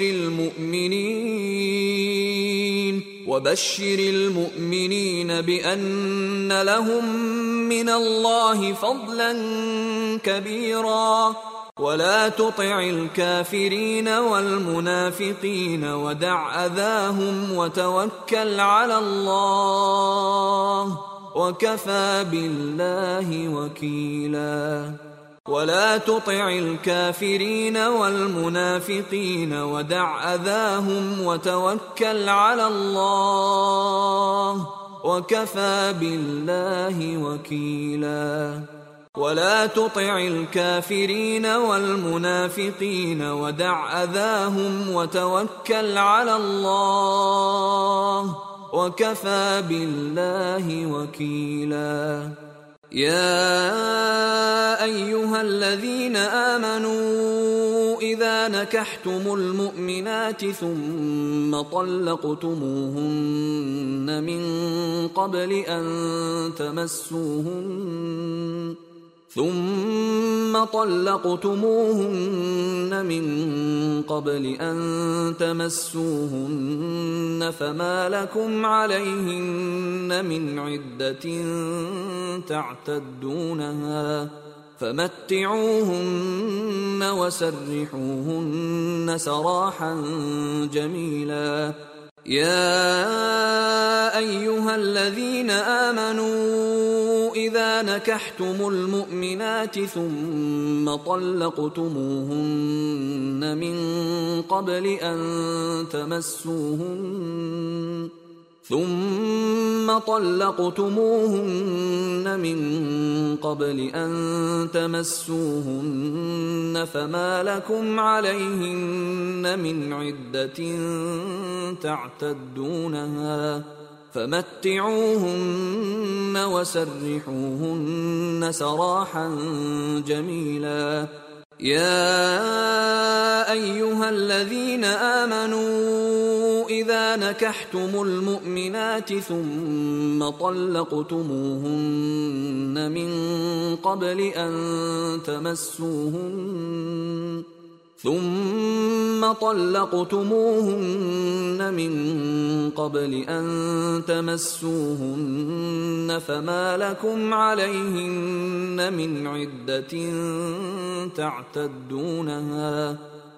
المؤمنين وبشر المؤمنين بأن لهم من الله فضلا كبيرا. ولا تطع الكافرين والمنافقين ودع أذاهم وتوكل على الله وكفى بالله وكيلا. ولا تطع الكافرين والمنافقين ودع أذاهم وتوكل على الله وكفى بالله وكيلا. ولا تطع الكافرين والمنافقين ودع أذاهم وتوكل على الله وكفى بالله وكيلا. يا أيها الذين آمنوا إذا نكحتم المؤمنات ثم طلقتموهن من قبل أن تمسوهن ثم طلقتموهن من قبل أن تمسوهن فما لكم عليهن من عدة تعتدونها فمتعوهن وسرحوهن سراحا جميلا. يا أيها الذين آمنوا إذا نكحتم المؤمنات ثم طلقتموهن من قبل أن تمسوهن ثم طلقتموهن من قبل أن تمسوهن فما لكم عليهن من عدة تعتدونها فمتعوهن وسرحوهن سراحا جميلا. يا أيها الذين آمنوا إذا نكحتم المؤمنات ثم طلقتموهن من قبل أن تمسوهن ثم طلقتموهن من قبل أن تمسوهن فما لكم عليهن من عدة تعتدونها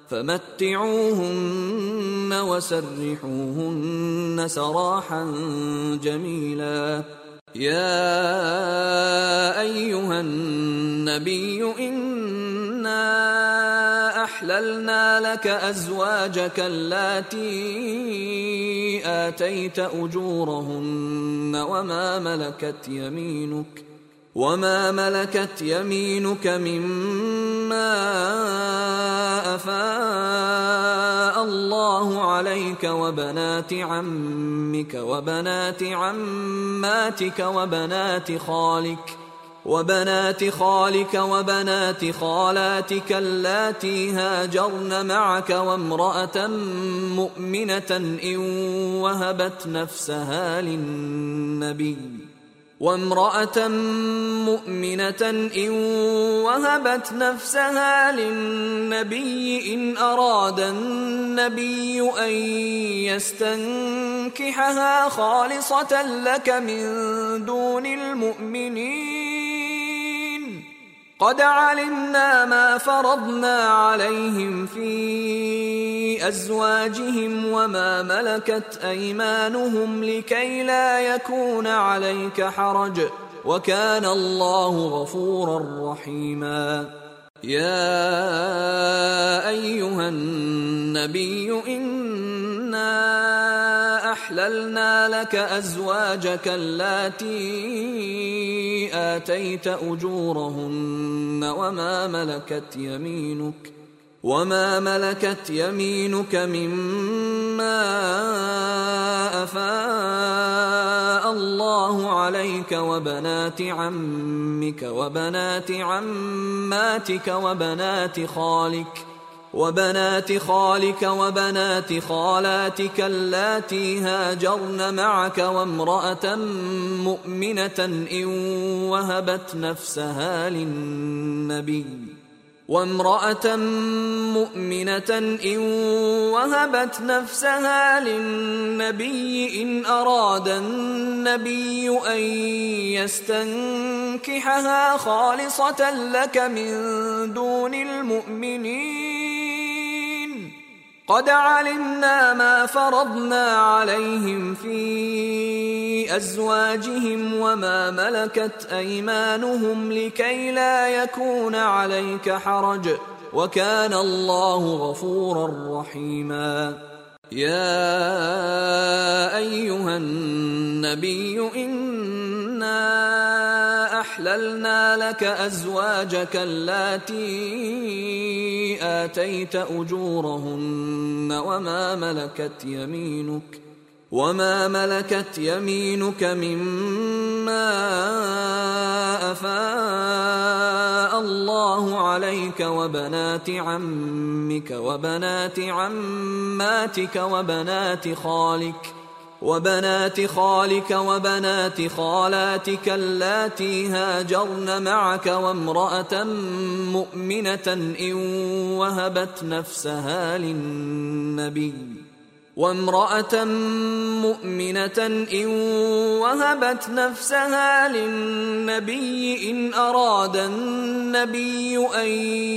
فمتعوهن وسرحوهن سراحا جميلا. يا أيها النبي إنا أحللنا لك أزواجك اللاتي آتيت أجورهن وما ملكت يمينك وما ملكت يمينك مما أفاء الله عليك وبنات عمك وبنات عماتك وبنات خالك وبنات خالك وبنات خالاتك اللاتي هاجرن معك وامرأة مؤمنة إن وهبت نفسها للنبي وامرأة مؤمنة إن وهبت نفسها للنبي إن أراد النبي أن يستنكحها خالصة لك من دون المؤمنين قد علمنا ما فرضنا عليهم في أزواجهم وما ملكت أيمانهم لكي لا يكون عليك حرج وكان الله غفورا رحيما. يا أيها النبي إنا أحللنا لك أزواجك اللاتي آتيت أجورهن وما ملكت يمينك وما ملكت يمينك مما أفاء الله عليك وبنات عمك وبنات عماتك وبنات خالك وبنات خالك وبنات خالاتك اللاتي هاجرن معك وامرأة مؤمنة إن وهبت نفسها للنبي وامرأة مؤمنة إن وهبت نفسها للنبي إن أراد النبي أن يستنكحها خالصة لك من دون المؤمنين قد علمنا ما فرضنا عليهم في أزواجهم وما ملكت أيمانهم لكي لا يكون عليك حرج وكان الله غفورا رحيما. يا أيها النبي إنا أحللنا وَأَحْلَلْنَا لَكَ أَزْوَاجَكَ اللَّاتِي آتَيْتَ أُجُورَهُنَّ وَمَا مَلَكَتْ يَمِينُكَ وَمَا مَلَكَتْ يَمِينُكَ مِمَّا أَفَاءَ اللَّهُ عَلَيْكَ وَبَنَاتِ عَمِّكَ وَبَنَاتِ عَمَّاتِكَ وَبَنَاتِ خَالِكَ وبنات خالك وبنات خالاتك اللاتي هاجرن معك وامرأة مؤمنة إن وهبت نفسها للنبي وامرأة مؤمنة إن وهبت نفسها للنبي إن أراد النبي أن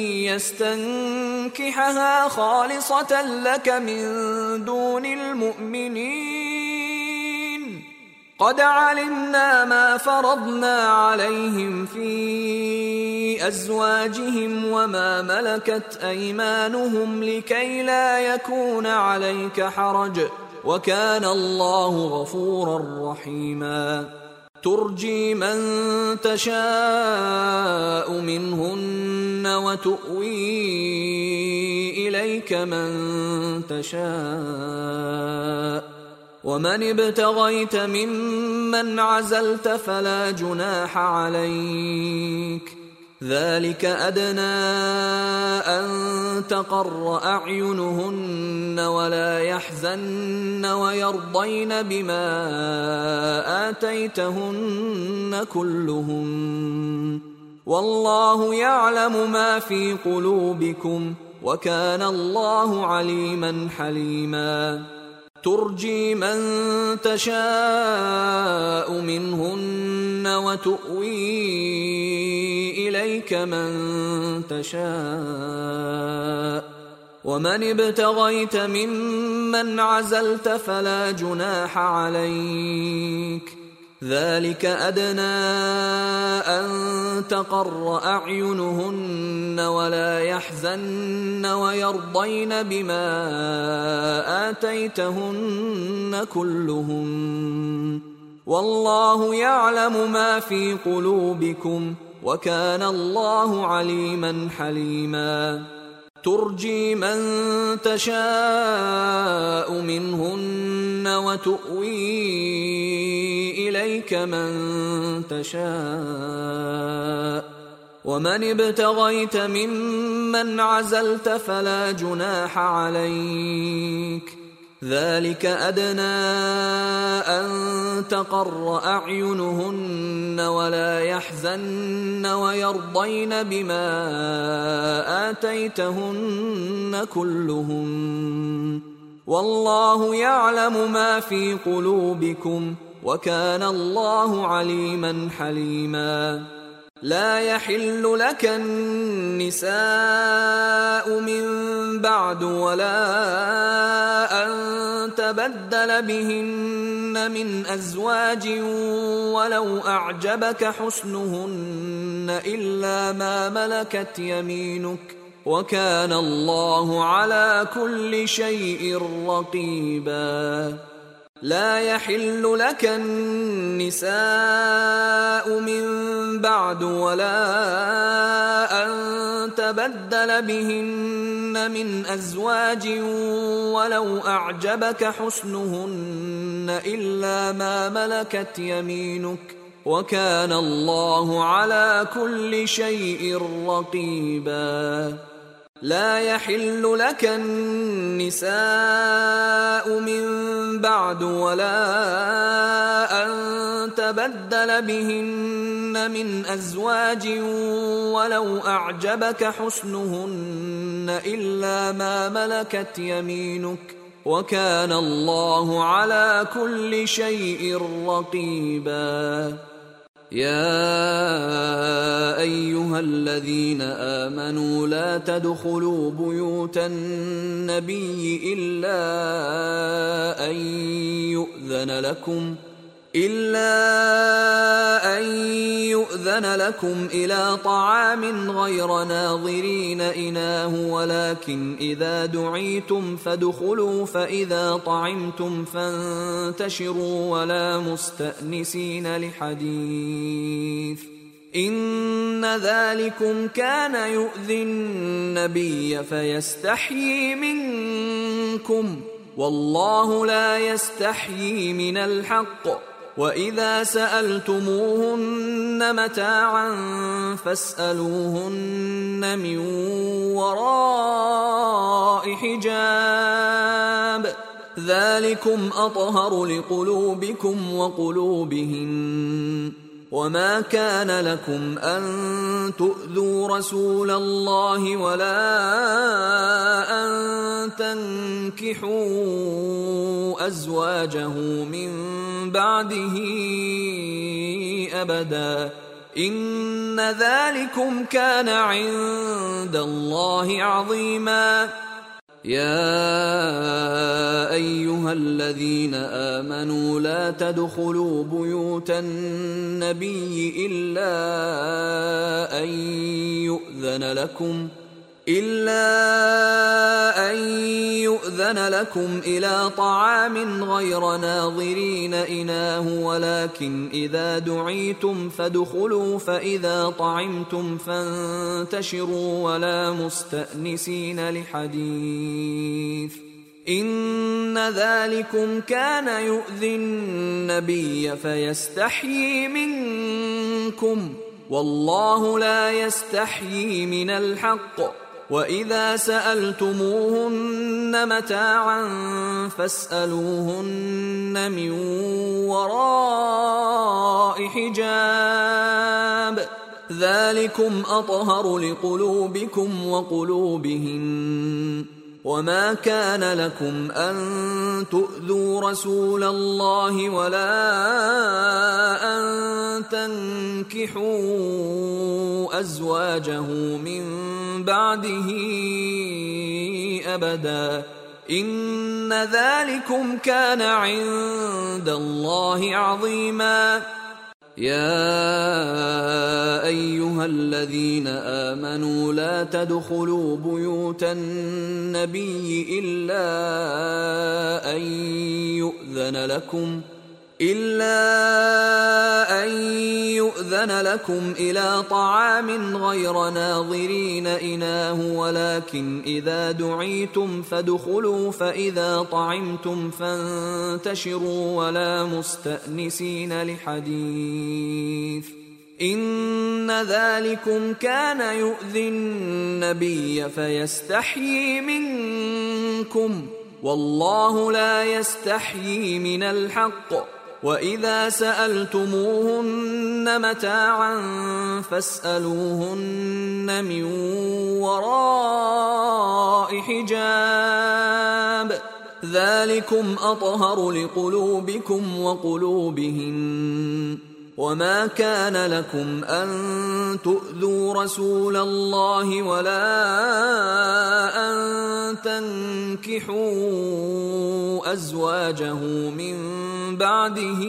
يستنكحها خالصة لك من دون المؤمنين قد علمنا ما فرضنا عليهم في أزواجهم وما ملكت أيمانهم لكي لا يكون عليك حرج وكان الله غفورا رحيما ترجي من تشاء منهن وتؤوي إليك من تشاء ومن ابتغيت ممن عزلت فلا جناح عليك ذلك أدنى أن تقر أعينهن ولا يحزن ويرضين بما آتيتهن كلهن والله يعلم ما في قلوبكم وكان الله عليما حليما ترجي من تشاء منهن وتؤوي إليك من تشاء ومن ابتغيت ممن عزلت فلا جناح عليك ذلك أدنى أن تقر أعينهن ولا يحزن ويرضين بما آتيتهن كلهن والله يعلم ما في قلوبكم وكان الله عليما حليما ترجي من تشاء منهن وتؤوي إليك من تشاء ومن ابتغيت ممن عزلت فلا جناح عليك ذلك أدنى أن تقر أعينهن ولا يحزن ويرضين بما آتيتهن كلهن والله يعلم ما في قلوبكم وكان الله عليما حليما لا يحل لك النساء من بعد ولا أن تبدل بهن من أزواج ولو أعجبك حسنهن إلا ما ملكت يمينك وكان الله على كل شيء رقيبا لا يحل لك النساء من بعد ولا أن تبدل بهن من أزواج ولو أعجبك حسنهن إلا ما ملكت يمينك وكان الله على كل شيء رقيبا لا يحل لك النساء من بعد ولا أن تبدل بهن من أزواج ولو أعجبك حسنهن إلا ما ملكت يمينك وكان الله على كل شيء رقيبا يا أيها الذين آمنوا لا تدخلوا بيوت النبي إلا أن يؤذن لكم إلا أن يؤذن لكم إلى طعام غير ناظرين إناه ولكن إذا دعيتم فادخلوا فإذا طعمتم فانتشروا ولا مستأنسين لحديث إن ذلكم كان يؤذي النبي فيستحيي منكم والله لا يستحيي من الحق وإذا سألتموهن متاعا فاسألوهن من وراء حجاب ذلكم أطهر لقلوبكم وقلوبهن وما كان لكم أن تؤذوا رسول الله ولا أن تنكحوا أزواجه من بعده أبدا إن ذلكم كان عند الله عظيما يا أيها الذين آمنوا لا تدخلوا بيوت النبي إلا أن يؤذن لكم إلا أن يؤذن لكم إلى طعام غير ناظرين إناه ولكن إذا دعيتم فادخلوا فإذا طعمتم فانتشروا ولا مستأنسين لحديث إن ذلكم كان يؤذي النبي فيستحيي منكم والله لا يستحيي من الحق وإذا سألتموهن متاعا فاسألوهن من وراء حجاب ذلكم أطهر لقلوبكم وقلوبهن وما كان لكم أن تؤذوا رسول الله ولا أن تنكحوا أزواجه من بعده أبدا إن ذلكم كان عند الله عظيما يا أيها الذين آمنوا لا تدخلوا بيوت النبي إلا أن يؤذن لكم إلا أن يؤذن لكم إلى طعام غير ناظرين إناه ولكن إذا دعيتم فادخلوا فإذا طعمتم فانتشروا ولا مستأنسين لحديث إن ذلكم كان يؤذي النبي فيستحيي منكم والله لا يستحيي من الحق وإذا سألتموهن متاعا فاسألوهن من وراء حجاب ذلكم أطهر لقلوبكم وقلوبهن وما كان لكم أن تؤذوا رسول الله ولا أن تنكحوا أزواجه من بعده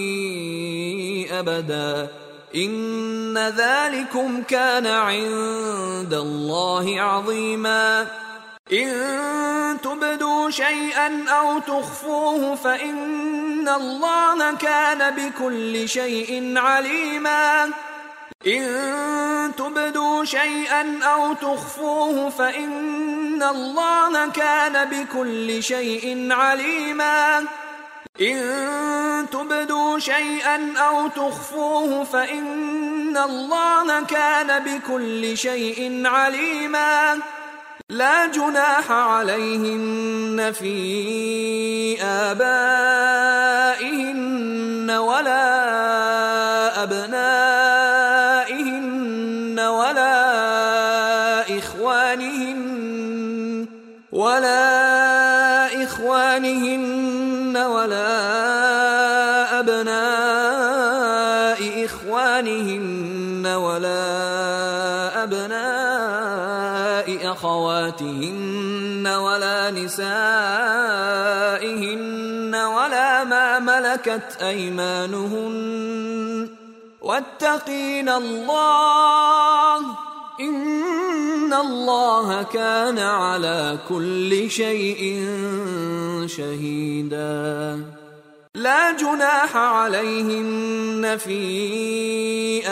أبدا إن ذلكم كان عند الله عظيما إن تبدوا شيئا أو تخفوه فإن الله كان بكل شيء عليما إن تبدوا شيئا أو تخفوه فإن الله كان بكل شيء عليما إن تبدوا شيئا أو تخفوه فإن الله كان بكل شيء عليما لا جناح عليهن في آبائهن ولا أبنائهن ولا إخوانهن ولا إخوانهن ولا أبناء إخوانهن ولا أبناء أخواتهن ولا نسائهن ولا ما ملكت أيمانهن واتقين الله إن الله كان على كل شيء شهيدا. لا جناح عليهن في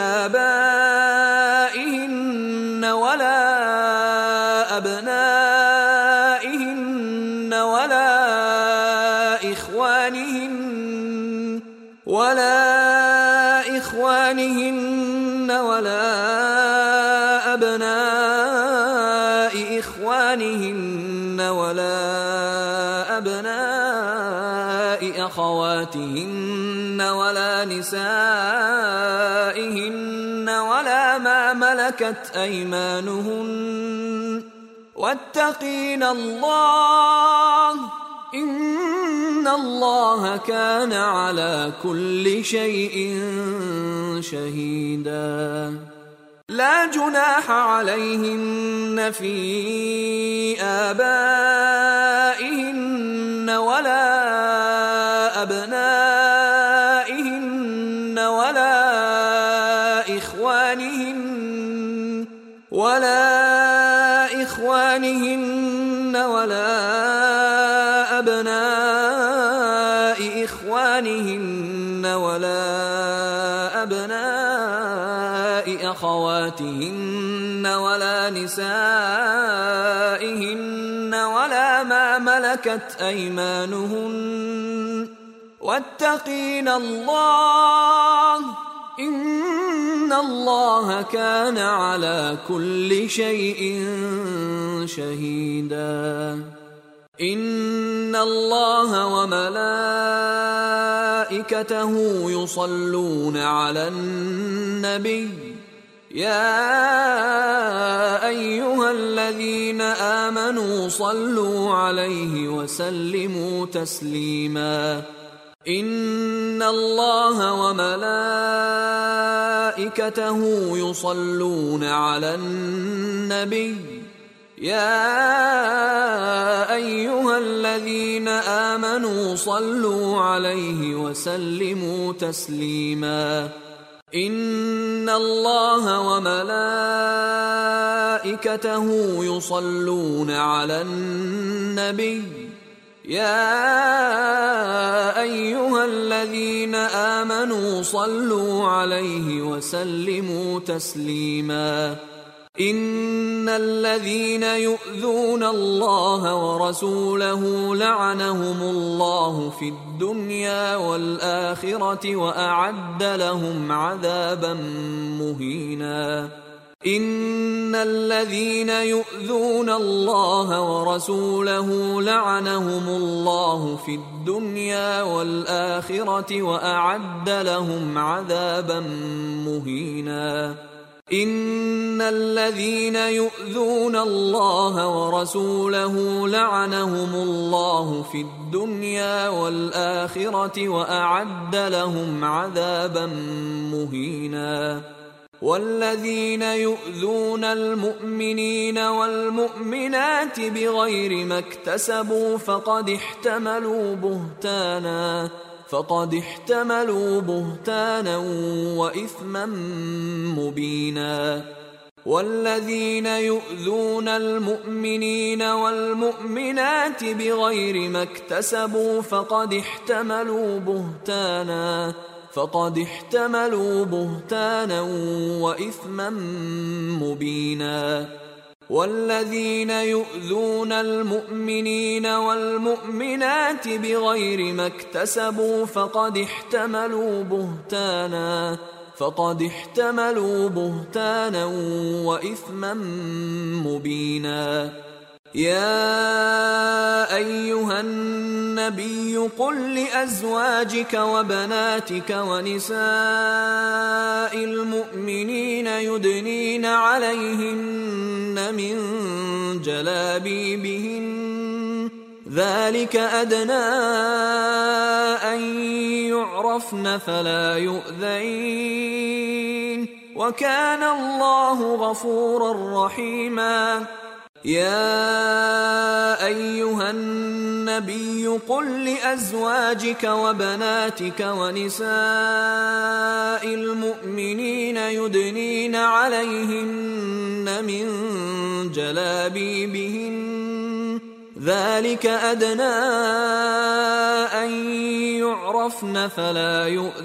آبائهن ولا أبنائهن ولا إخوانهن ولا إخوانهن ولا أبناء إخوانهن ولا أبناء أخواتهن ولا نسائهن ولا ما ملكت أيمانهن واتقين الله إن الله كان على كل شيء شهيدا. لا جناح عليهن في آبائهن ولا أبنائهن ولا إخوانهن ولا إخوانهن ولا أبناء إخوانهن ولا أبناء أخواتهن ولا نسائهن ولا ما ملكت أيمانهن واتقين الله إن الله كان على كل شيء شهيدا. إن الله وملائكته يصلون على النبي يا أيها الذين آمنوا صلوا عليه وسلموا تسليما. إن الله وملائكته يصلون على النبي يا أيها الذين آمنوا صلوا عليه وسلموا تسليما. إن الله وملائكته يصلون على النبي يا أيها الذين آمنوا صلوا عليه وسلموا تسليما. إن الذين يؤذون الله ورسوله لعنهم الله في الدنيا والآخرة وأعد لهم عذابا مهينا. إن الذين يؤذون الله ورسوله لعنهم الله في الدنيا والآخرة وأعد لهم عذابا مهينا. إن الذين يؤذون الله ورسوله لعنهم الله في الدنيا والآخرة وأعد لهم عذابا مهينا. والذين يؤذون المؤمنين والمؤمنات بغير ما اكتسبوا فقد احتملوا بهتانا فقد احتملوا بهتانا وإثما مبينا. والذين يؤذون المؤمنين والمؤمنات بغير ما اكتسبوا فقد احتملوا بهتانا فقد احتملوا بهتانا وإثما مبينا. والذين يؤذون المؤمنين والمؤمنات بغير ما اكتسبوا فقد احتملوا بهتانا فقد احتملوا بهتانا وإثما مبينا. يا أيها النبي قل لأزواجك وبناتك ونساء المؤمنين يدنين عليهن من جلابيبهن ذلك أدنى أن يعرفن فلا يؤذين وكان الله غفورا رحيما. يا أيها النبي قل لأزواجك وبناتك ونساء المؤمنين يدنين عليهن من جلابيبهن ذلك أدنى أن يعرفن يعرفن فلا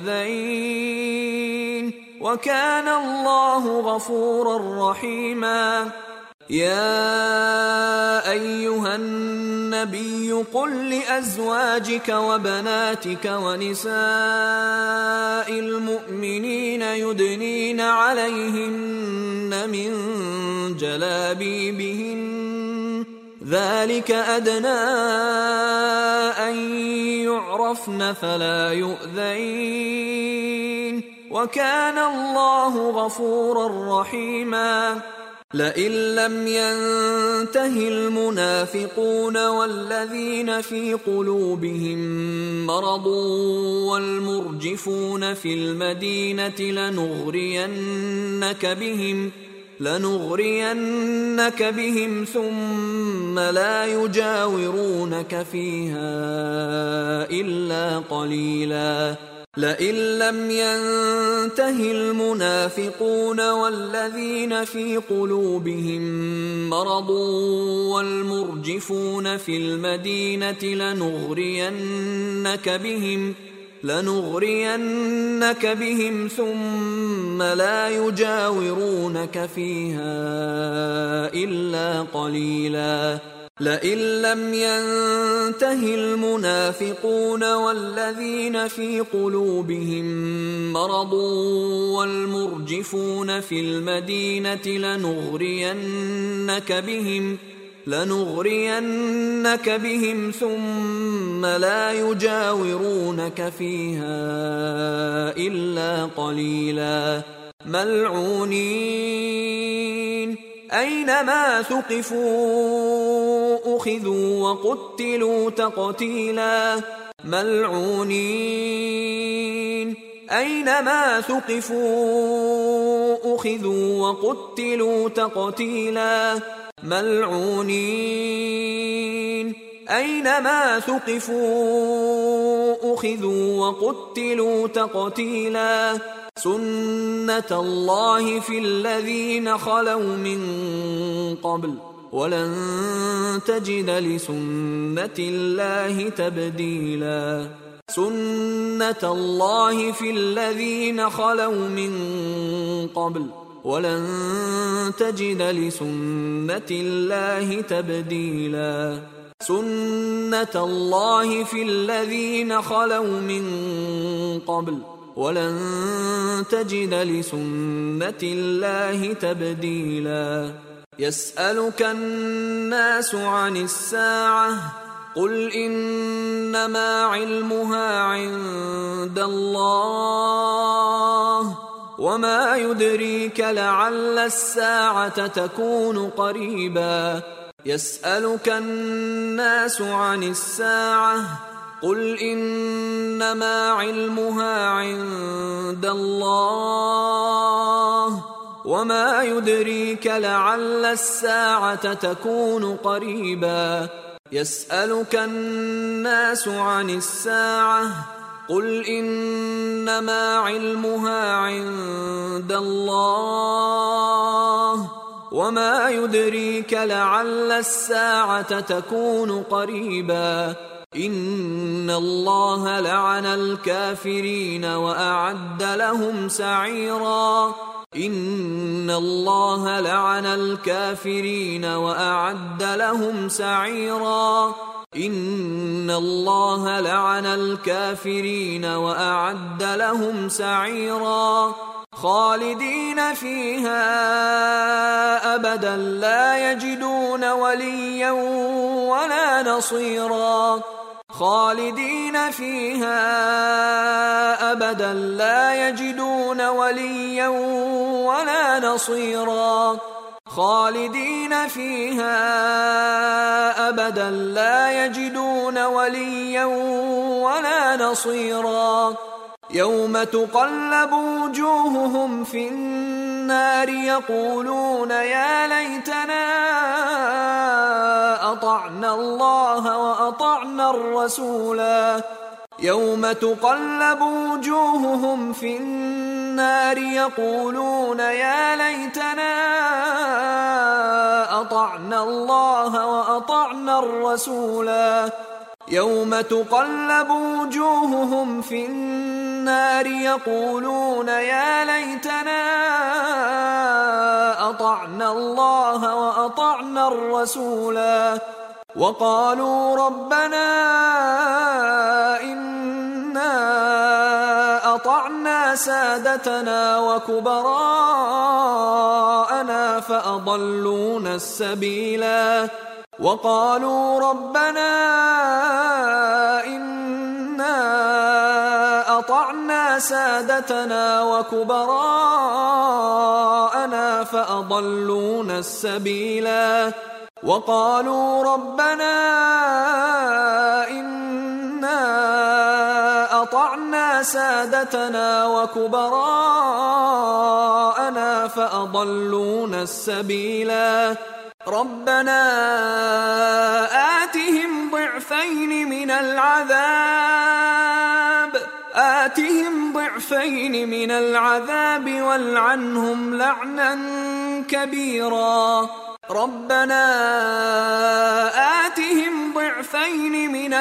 يؤذين وكان الله غفورا رحيما يا أيها النبي قل لأزواجك وبناتك ونساء المؤمنين يدنين عليهن من جلابيبهن ذلك أدنى أن يعرفن فلا يؤذين وكان الله غفورا رحيما لئن لم ينته المنافقون والذين في قلوبهم مرض والمرجفون في المدينة لنغرينك بهم لنغرينك بهم ثم لا يجاورونك فيها إلا قليلا لئن لم ينته المنافقون والذين في قلوبهم مرض والمرجفون في المدينة لنغرينك بهم لنغرينك بهم ثم لا يجاورونك فيها إلا قليلا لئن لم ينته المنافقون والذين في قلوبهم مرض والمرجفون في المدينة لنغرينك بهم لنغرينك بهم ثم لا يجاورونك فيها إلا قليلا ملعونين أينما ثقفوا أخذوا وقتلوا تقتيلا ملعونين أينما ثقفوا أخذوا وقتلوا تقتيلا ملعونين أينما ثقفوا أخذوا وقتلوا تقتيلا سنة الله في الذين خلوا من قبل ولن تجد لسنة الله تبديلا سنة الله في الذين خلوا من قبل ولن تجد لسنة الله تبديلا سنة الله في الذين خلوا من قبل ولن تجد لسنة الله تبديلا يسألك الناس عن الساعة قل إنما علمها عند الله وما يدريك لعل الساعة تكون قريبا يسألك الناس عن الساعة قل إنما علمها عند الله وما يدريك لعل الساعة تكون قريبا يسألك الناس عن الساعة قل إنما علمها عند الله وما يدريك لعل الساعة تكون قريبا إن الله لعن الكافرين وأعد لهم سعيرا إن الله لعن الكافرين وأعد لهم سعيرا إن الله لعن الكافرين وأعد لهم سعيرا خالدين فيها أبدا لا يجدون وليا ولا نصيرا خالدين فيها أبدا لا يجدون وليا ولا نصيرا خالدين فيها أبدا لا يجدون وليا ولا نصيرا يوم تقلب وجوههم في النار يقولون يا ليتنا أطعنا الله وأطعنا الرسولا يوم تقلب وجوههم في النار يقولون يا ليتنا أطعنا الله وأطعنا الرسولا يوم تقلب وجوههم في النار يقولون يا ليتنا أطعنا الله وأطعنا الرسولا وقالوا ربنا إنا أطعنا سادتنا وكبراءنا فأضلونا السبيلا وقالوا ربنا إنا أطعنا سادتنا وكبراءنا فأضلونا السبيلا وقالوا ربنا إنا أطعنا سادتنا وكبراءنا فأضلونا السبيلا ربنا آتهم ضعفين من العذاب آتهم ضعفين من العذاب والعنهم لعنا كبيرا ربنا آتهم ضعفين من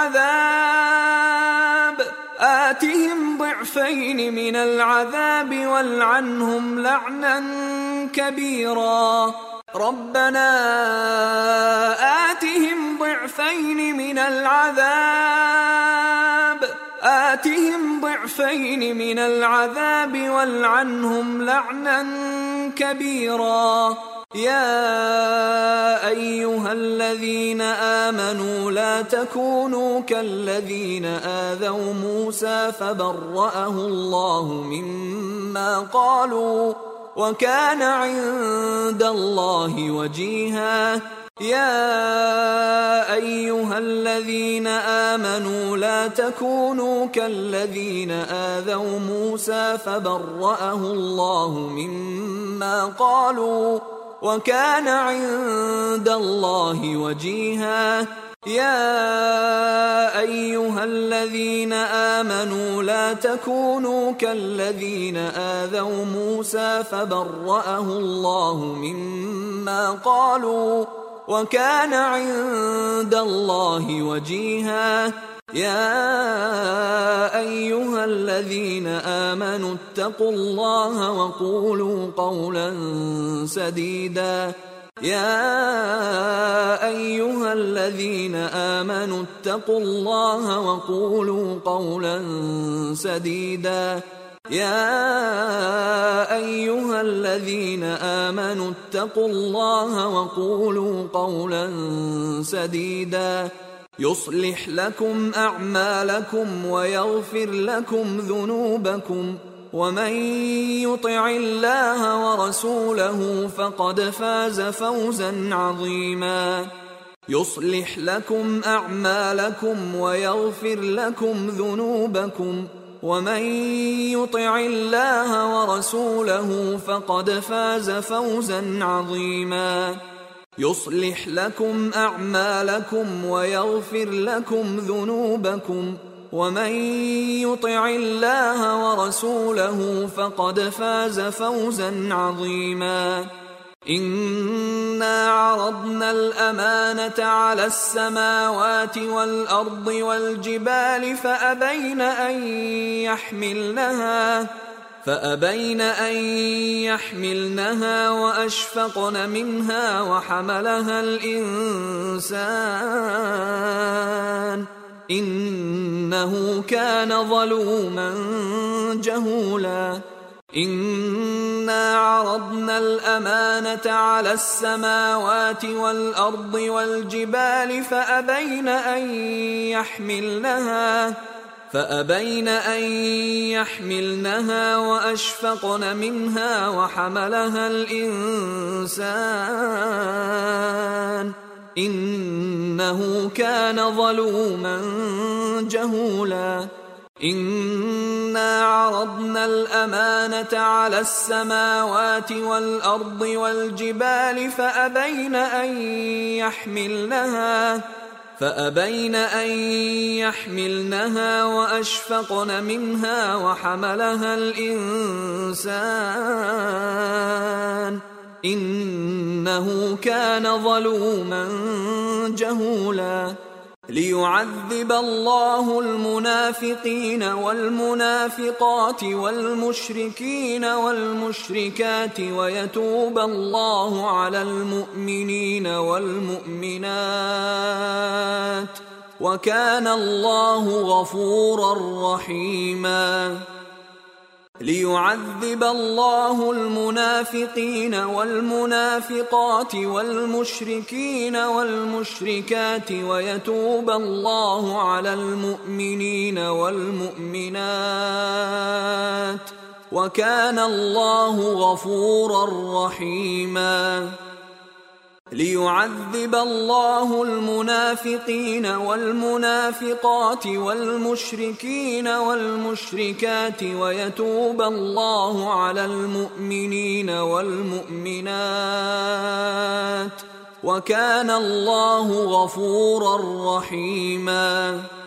العذاب آتهم ضعفين من العذاب والعنهم لعنا كبيرا ربنا آتهم ضعفين من العذاب آتهم ضعفين من العذاب والعنهم لعنا كبيرا يا أيها الذين آمنوا لا تكونوا كالذين آذوا موسى فبرأه الله مما قالوا وكان عند الله وجيها يا أيها الذين آمنوا لا تكونوا كالذين آذوا موسى فبرأه الله مما قالوا وكان عند الله وجيها يا أيها الذين آمنوا لا تكونوا كالذين آذوا موسى فبرأه الله مما قالوا وكان عند الله وجيها يا أيها الذين آمنوا اتقوا الله وقولوا قولا سديدا يا أيها الذين آمنوا اتقوا الله وقولوا قولا سديدا يا أيها الذين آمنوا اتقوا الله وقولوا قولا سديدا يصلح لكم أعمالكم ويغفر لكم ذنوبكم ومن يطع الله ورسوله فقد فاز فوزا عظيما يصلح لكم أعمالكم ويغفر لكم ذنوبكم ومن يطع الله ورسوله فقد فاز فوزا عظيما يصلح لكم أعمالكم ويغفر لكم ذنوبكم ومن يطع الله ورسوله فقد فاز فوزا عظيما إنا عرضنا الأمانة على السماوات والأرض والجبال فأبين أن يحملنها فأبين أن يحملنها وأشفقن منها وحملها الإنسان إنه كان ظلوما جهولا إنا عرضنا الأمانة على السماوات والأرض والجبال فأبين أن يحملنها فأبين أن يحملنها وأشفقن منها وحملها الإنسان إنه كان ظلوما جهولا إنا عرضنا الأمانة على السماوات والأرض والجبال فأبين أن يحملنها فأبين أن يحملنها وأشفقن منها وحملها الإنسان إنه كان ظلوما جهولا ليعذب الله المنافقين والمنافقات والمشركين والمشركات ويتوب الله على المؤمنين والمؤمنات وكان الله غفورا رحيما ليعذب الله المنافقين والمنافقات والمشركين والمشركات ويتوب الله على المؤمنين والمؤمنات وكان الله غفورا رحيما ليعذب الله المنافقين والمنافقات والمشركين والمشركات ويتوب الله على المؤمنين والمؤمنات وكان الله غفورا رحيما